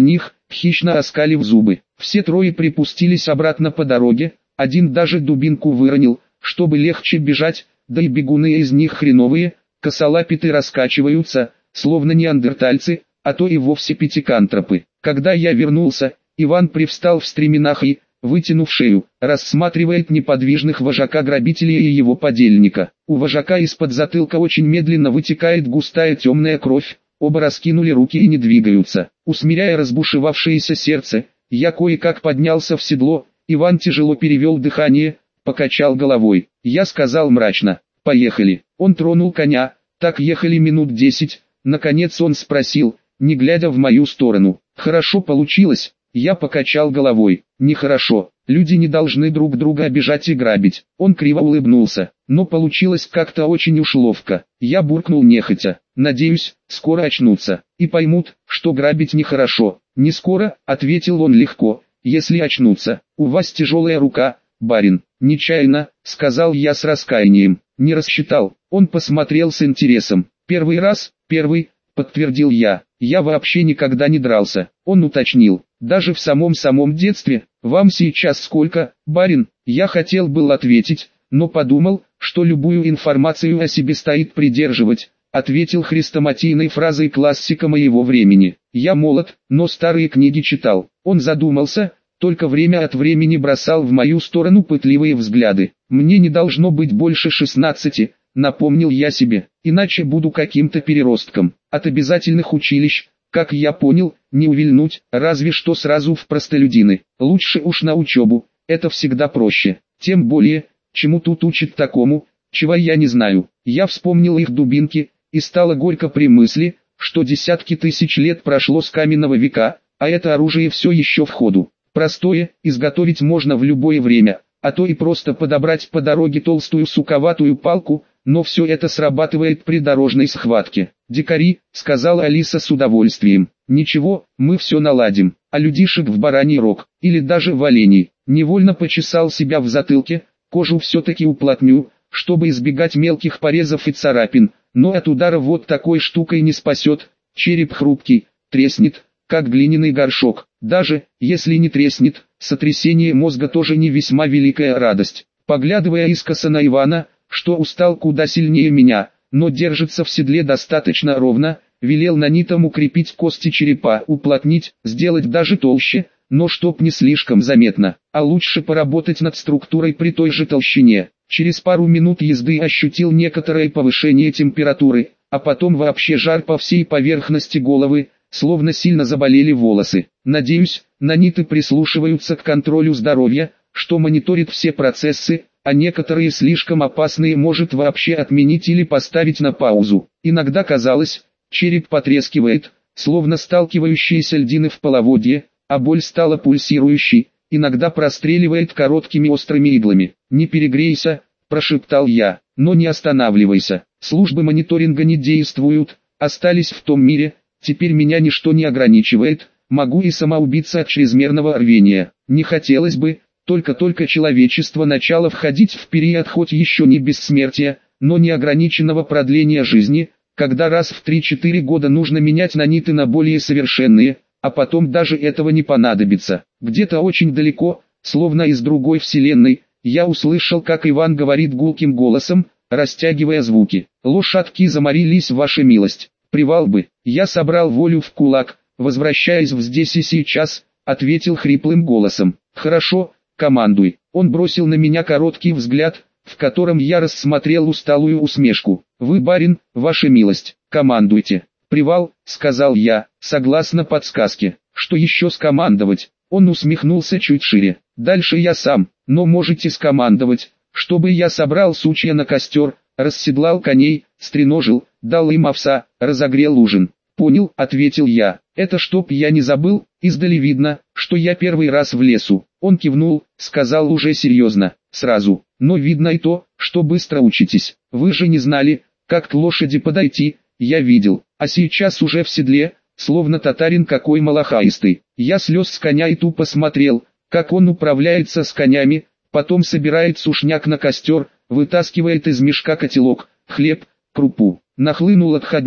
A: хищно оскалив зубы. Все трое припустились обратно по дороге, один даже дубинку выронил, чтобы легче бежать, да и бегуны из них хреновые, косолапиты раскачиваются, словно неандертальцы, а то и вовсе пятикантропы. Когда я вернулся, Иван привстал в стременах и, вытянув шею, рассматривает неподвижных вожака грабителей и его подельника. У вожака из-под затылка очень медленно вытекает густая темная кровь, оба раскинули руки и не двигаются. Усмиряя разбушевавшееся сердце, я кое-как поднялся в седло, Иван тяжело перевел дыхание, покачал головой. Я сказал мрачно: «Поехали». Он тронул коня, так ехали минут 10, наконец он спросил, не глядя в мою сторону: «Хорошо получилось?» Я покачал головой: «Нехорошо, люди не должны друг друга обижать и грабить». Он криво улыбнулся: «Но получилось как-то очень уж ловко». Я буркнул нехотя: «Надеюсь, скоро очнутся и поймут, что грабить нехорошо». «Не скоро», — ответил он легко, — «если очнутся. У вас тяжелая рука, барин». «Нечаянно», — сказал я с раскаянием, — «не рассчитал». Он посмотрел с интересом. «Первый раз?» «Первый», — подтвердил я. «Я вообще никогда не дрался». Он уточнил: «Даже в самом детстве? Вам сейчас сколько, барин?» Я хотел был ответить, но подумал, что любую информацию о себе стоит придерживать. Ответил хрестоматийной фразой классика моего времени: «Я молод, но старые книги читал». Он задумался, только время от времени бросал в мою сторону пытливые взгляды. «Мне не должно быть больше 16, напомнил я себе, иначе буду каким-то переростком. От обязательных училищ, как я понял, не увильнуть, разве что сразу в простолюдины. Лучше уж на учебу, это всегда проще. Тем более, чему тут учат такому, чего я не знаю». Я вспомнил их дубинки, и стало горько при мысли, что десятки тысяч лет прошло с каменного века, а это оружие все еще в ходу. Простое, изготовить можно в любое время, а то и просто подобрать по дороге толстую суковатую палку, но все это срабатывает при дорожной схватке. «Дикари», — сказала Алиса с удовольствием. «Ничего, мы все наладим, а людишек в бараний рог, или даже в оленей». Невольно почесал себя в затылке, кожу все-таки уплотню, чтобы избегать мелких порезов и царапин, но от удара вот такой штукой не спасет, череп хрупкий, треснет, как глиняный горшок. Даже, если не треснет, сотрясение мозга тоже не весьма великая радость. Поглядывая искоса на Ивана, что устал куда сильнее меня, но держится в седле достаточно ровно, велел нанитам укрепить кости черепа, уплотнить, сделать даже толще, но чтоб не слишком заметно, а лучше поработать над структурой при той же толщине. Через пару минут езды ощутил некоторое повышение температуры, а потом вообще жар по всей поверхности головы, словно сильно заболели волосы. Надеюсь, наниты прислушиваются к контролю здоровья, что мониторит все процессы, а некоторые слишком опасные может вообще отменить или поставить на паузу. Иногда казалось, череп потрескивает, словно сталкивающиеся льдины в половодье, а боль стала пульсирующей, иногда простреливает короткими острыми иглами. «Не перегрейся», – прошептал я, – «но не останавливайся. Службы мониторинга не действуют, остались в том мире, теперь меня ничто не ограничивает, могу и сама убиться от чрезмерного рвения. Не хотелось бы, только человечество начало входить в период хоть еще не бессмертия, но неограниченного продления жизни, когда раз в 3-4 года нужно менять наниты на более совершенные, а потом даже этого не понадобится». Где-то очень далеко, словно из другой вселенной, я услышал, как Иван говорит гулким голосом, растягивая звуки: «Лошадки заморились, ваша милость. Привал бы». Я собрал волю в кулак, возвращаясь в здесь и сейчас, ответил хриплым голосом: «Хорошо, командуй». Он бросил на меня короткий взгляд, в котором я рассмотрел усталую усмешку. «Вы, барин, ваша милость, командуйте». «Привал», — сказал я, согласно подсказке. «Что еще скомандовать?» Он усмехнулся чуть шире. «Дальше я сам, но можете скомандовать, чтобы я собрал сучья на костер, расседлал коней, стреножил, дал им овса, разогрел ужин». «Понял», — ответил я. «Это чтоб я не забыл, издали видно, что я первый раз в лесу». Он кивнул, сказал уже серьезно: «Сразу, но видно и то, что быстро учитесь. Вы же не знали, как к лошади подойти, я видел, а сейчас уже в седле, словно татарин какой малахаистый». Я слез с коня и тупо смотрел, как он управляется с конями, потом собирает сушняк на костер, вытаскивает из мешка котелок, хлеб, крупу. Нахлынул отходняк,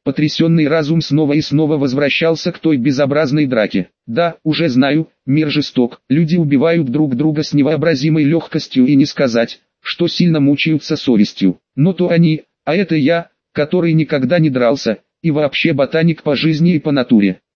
A: Потрясенный разум снова и снова возвращался к той безобразной драке. Да, уже знаю, мир жесток, люди убивают друг друга с невообразимой легкостью и не сказать, что сильно мучаются совестью. Но то они, а это я, который никогда не дрался, и вообще ботаник по жизни и по натуре.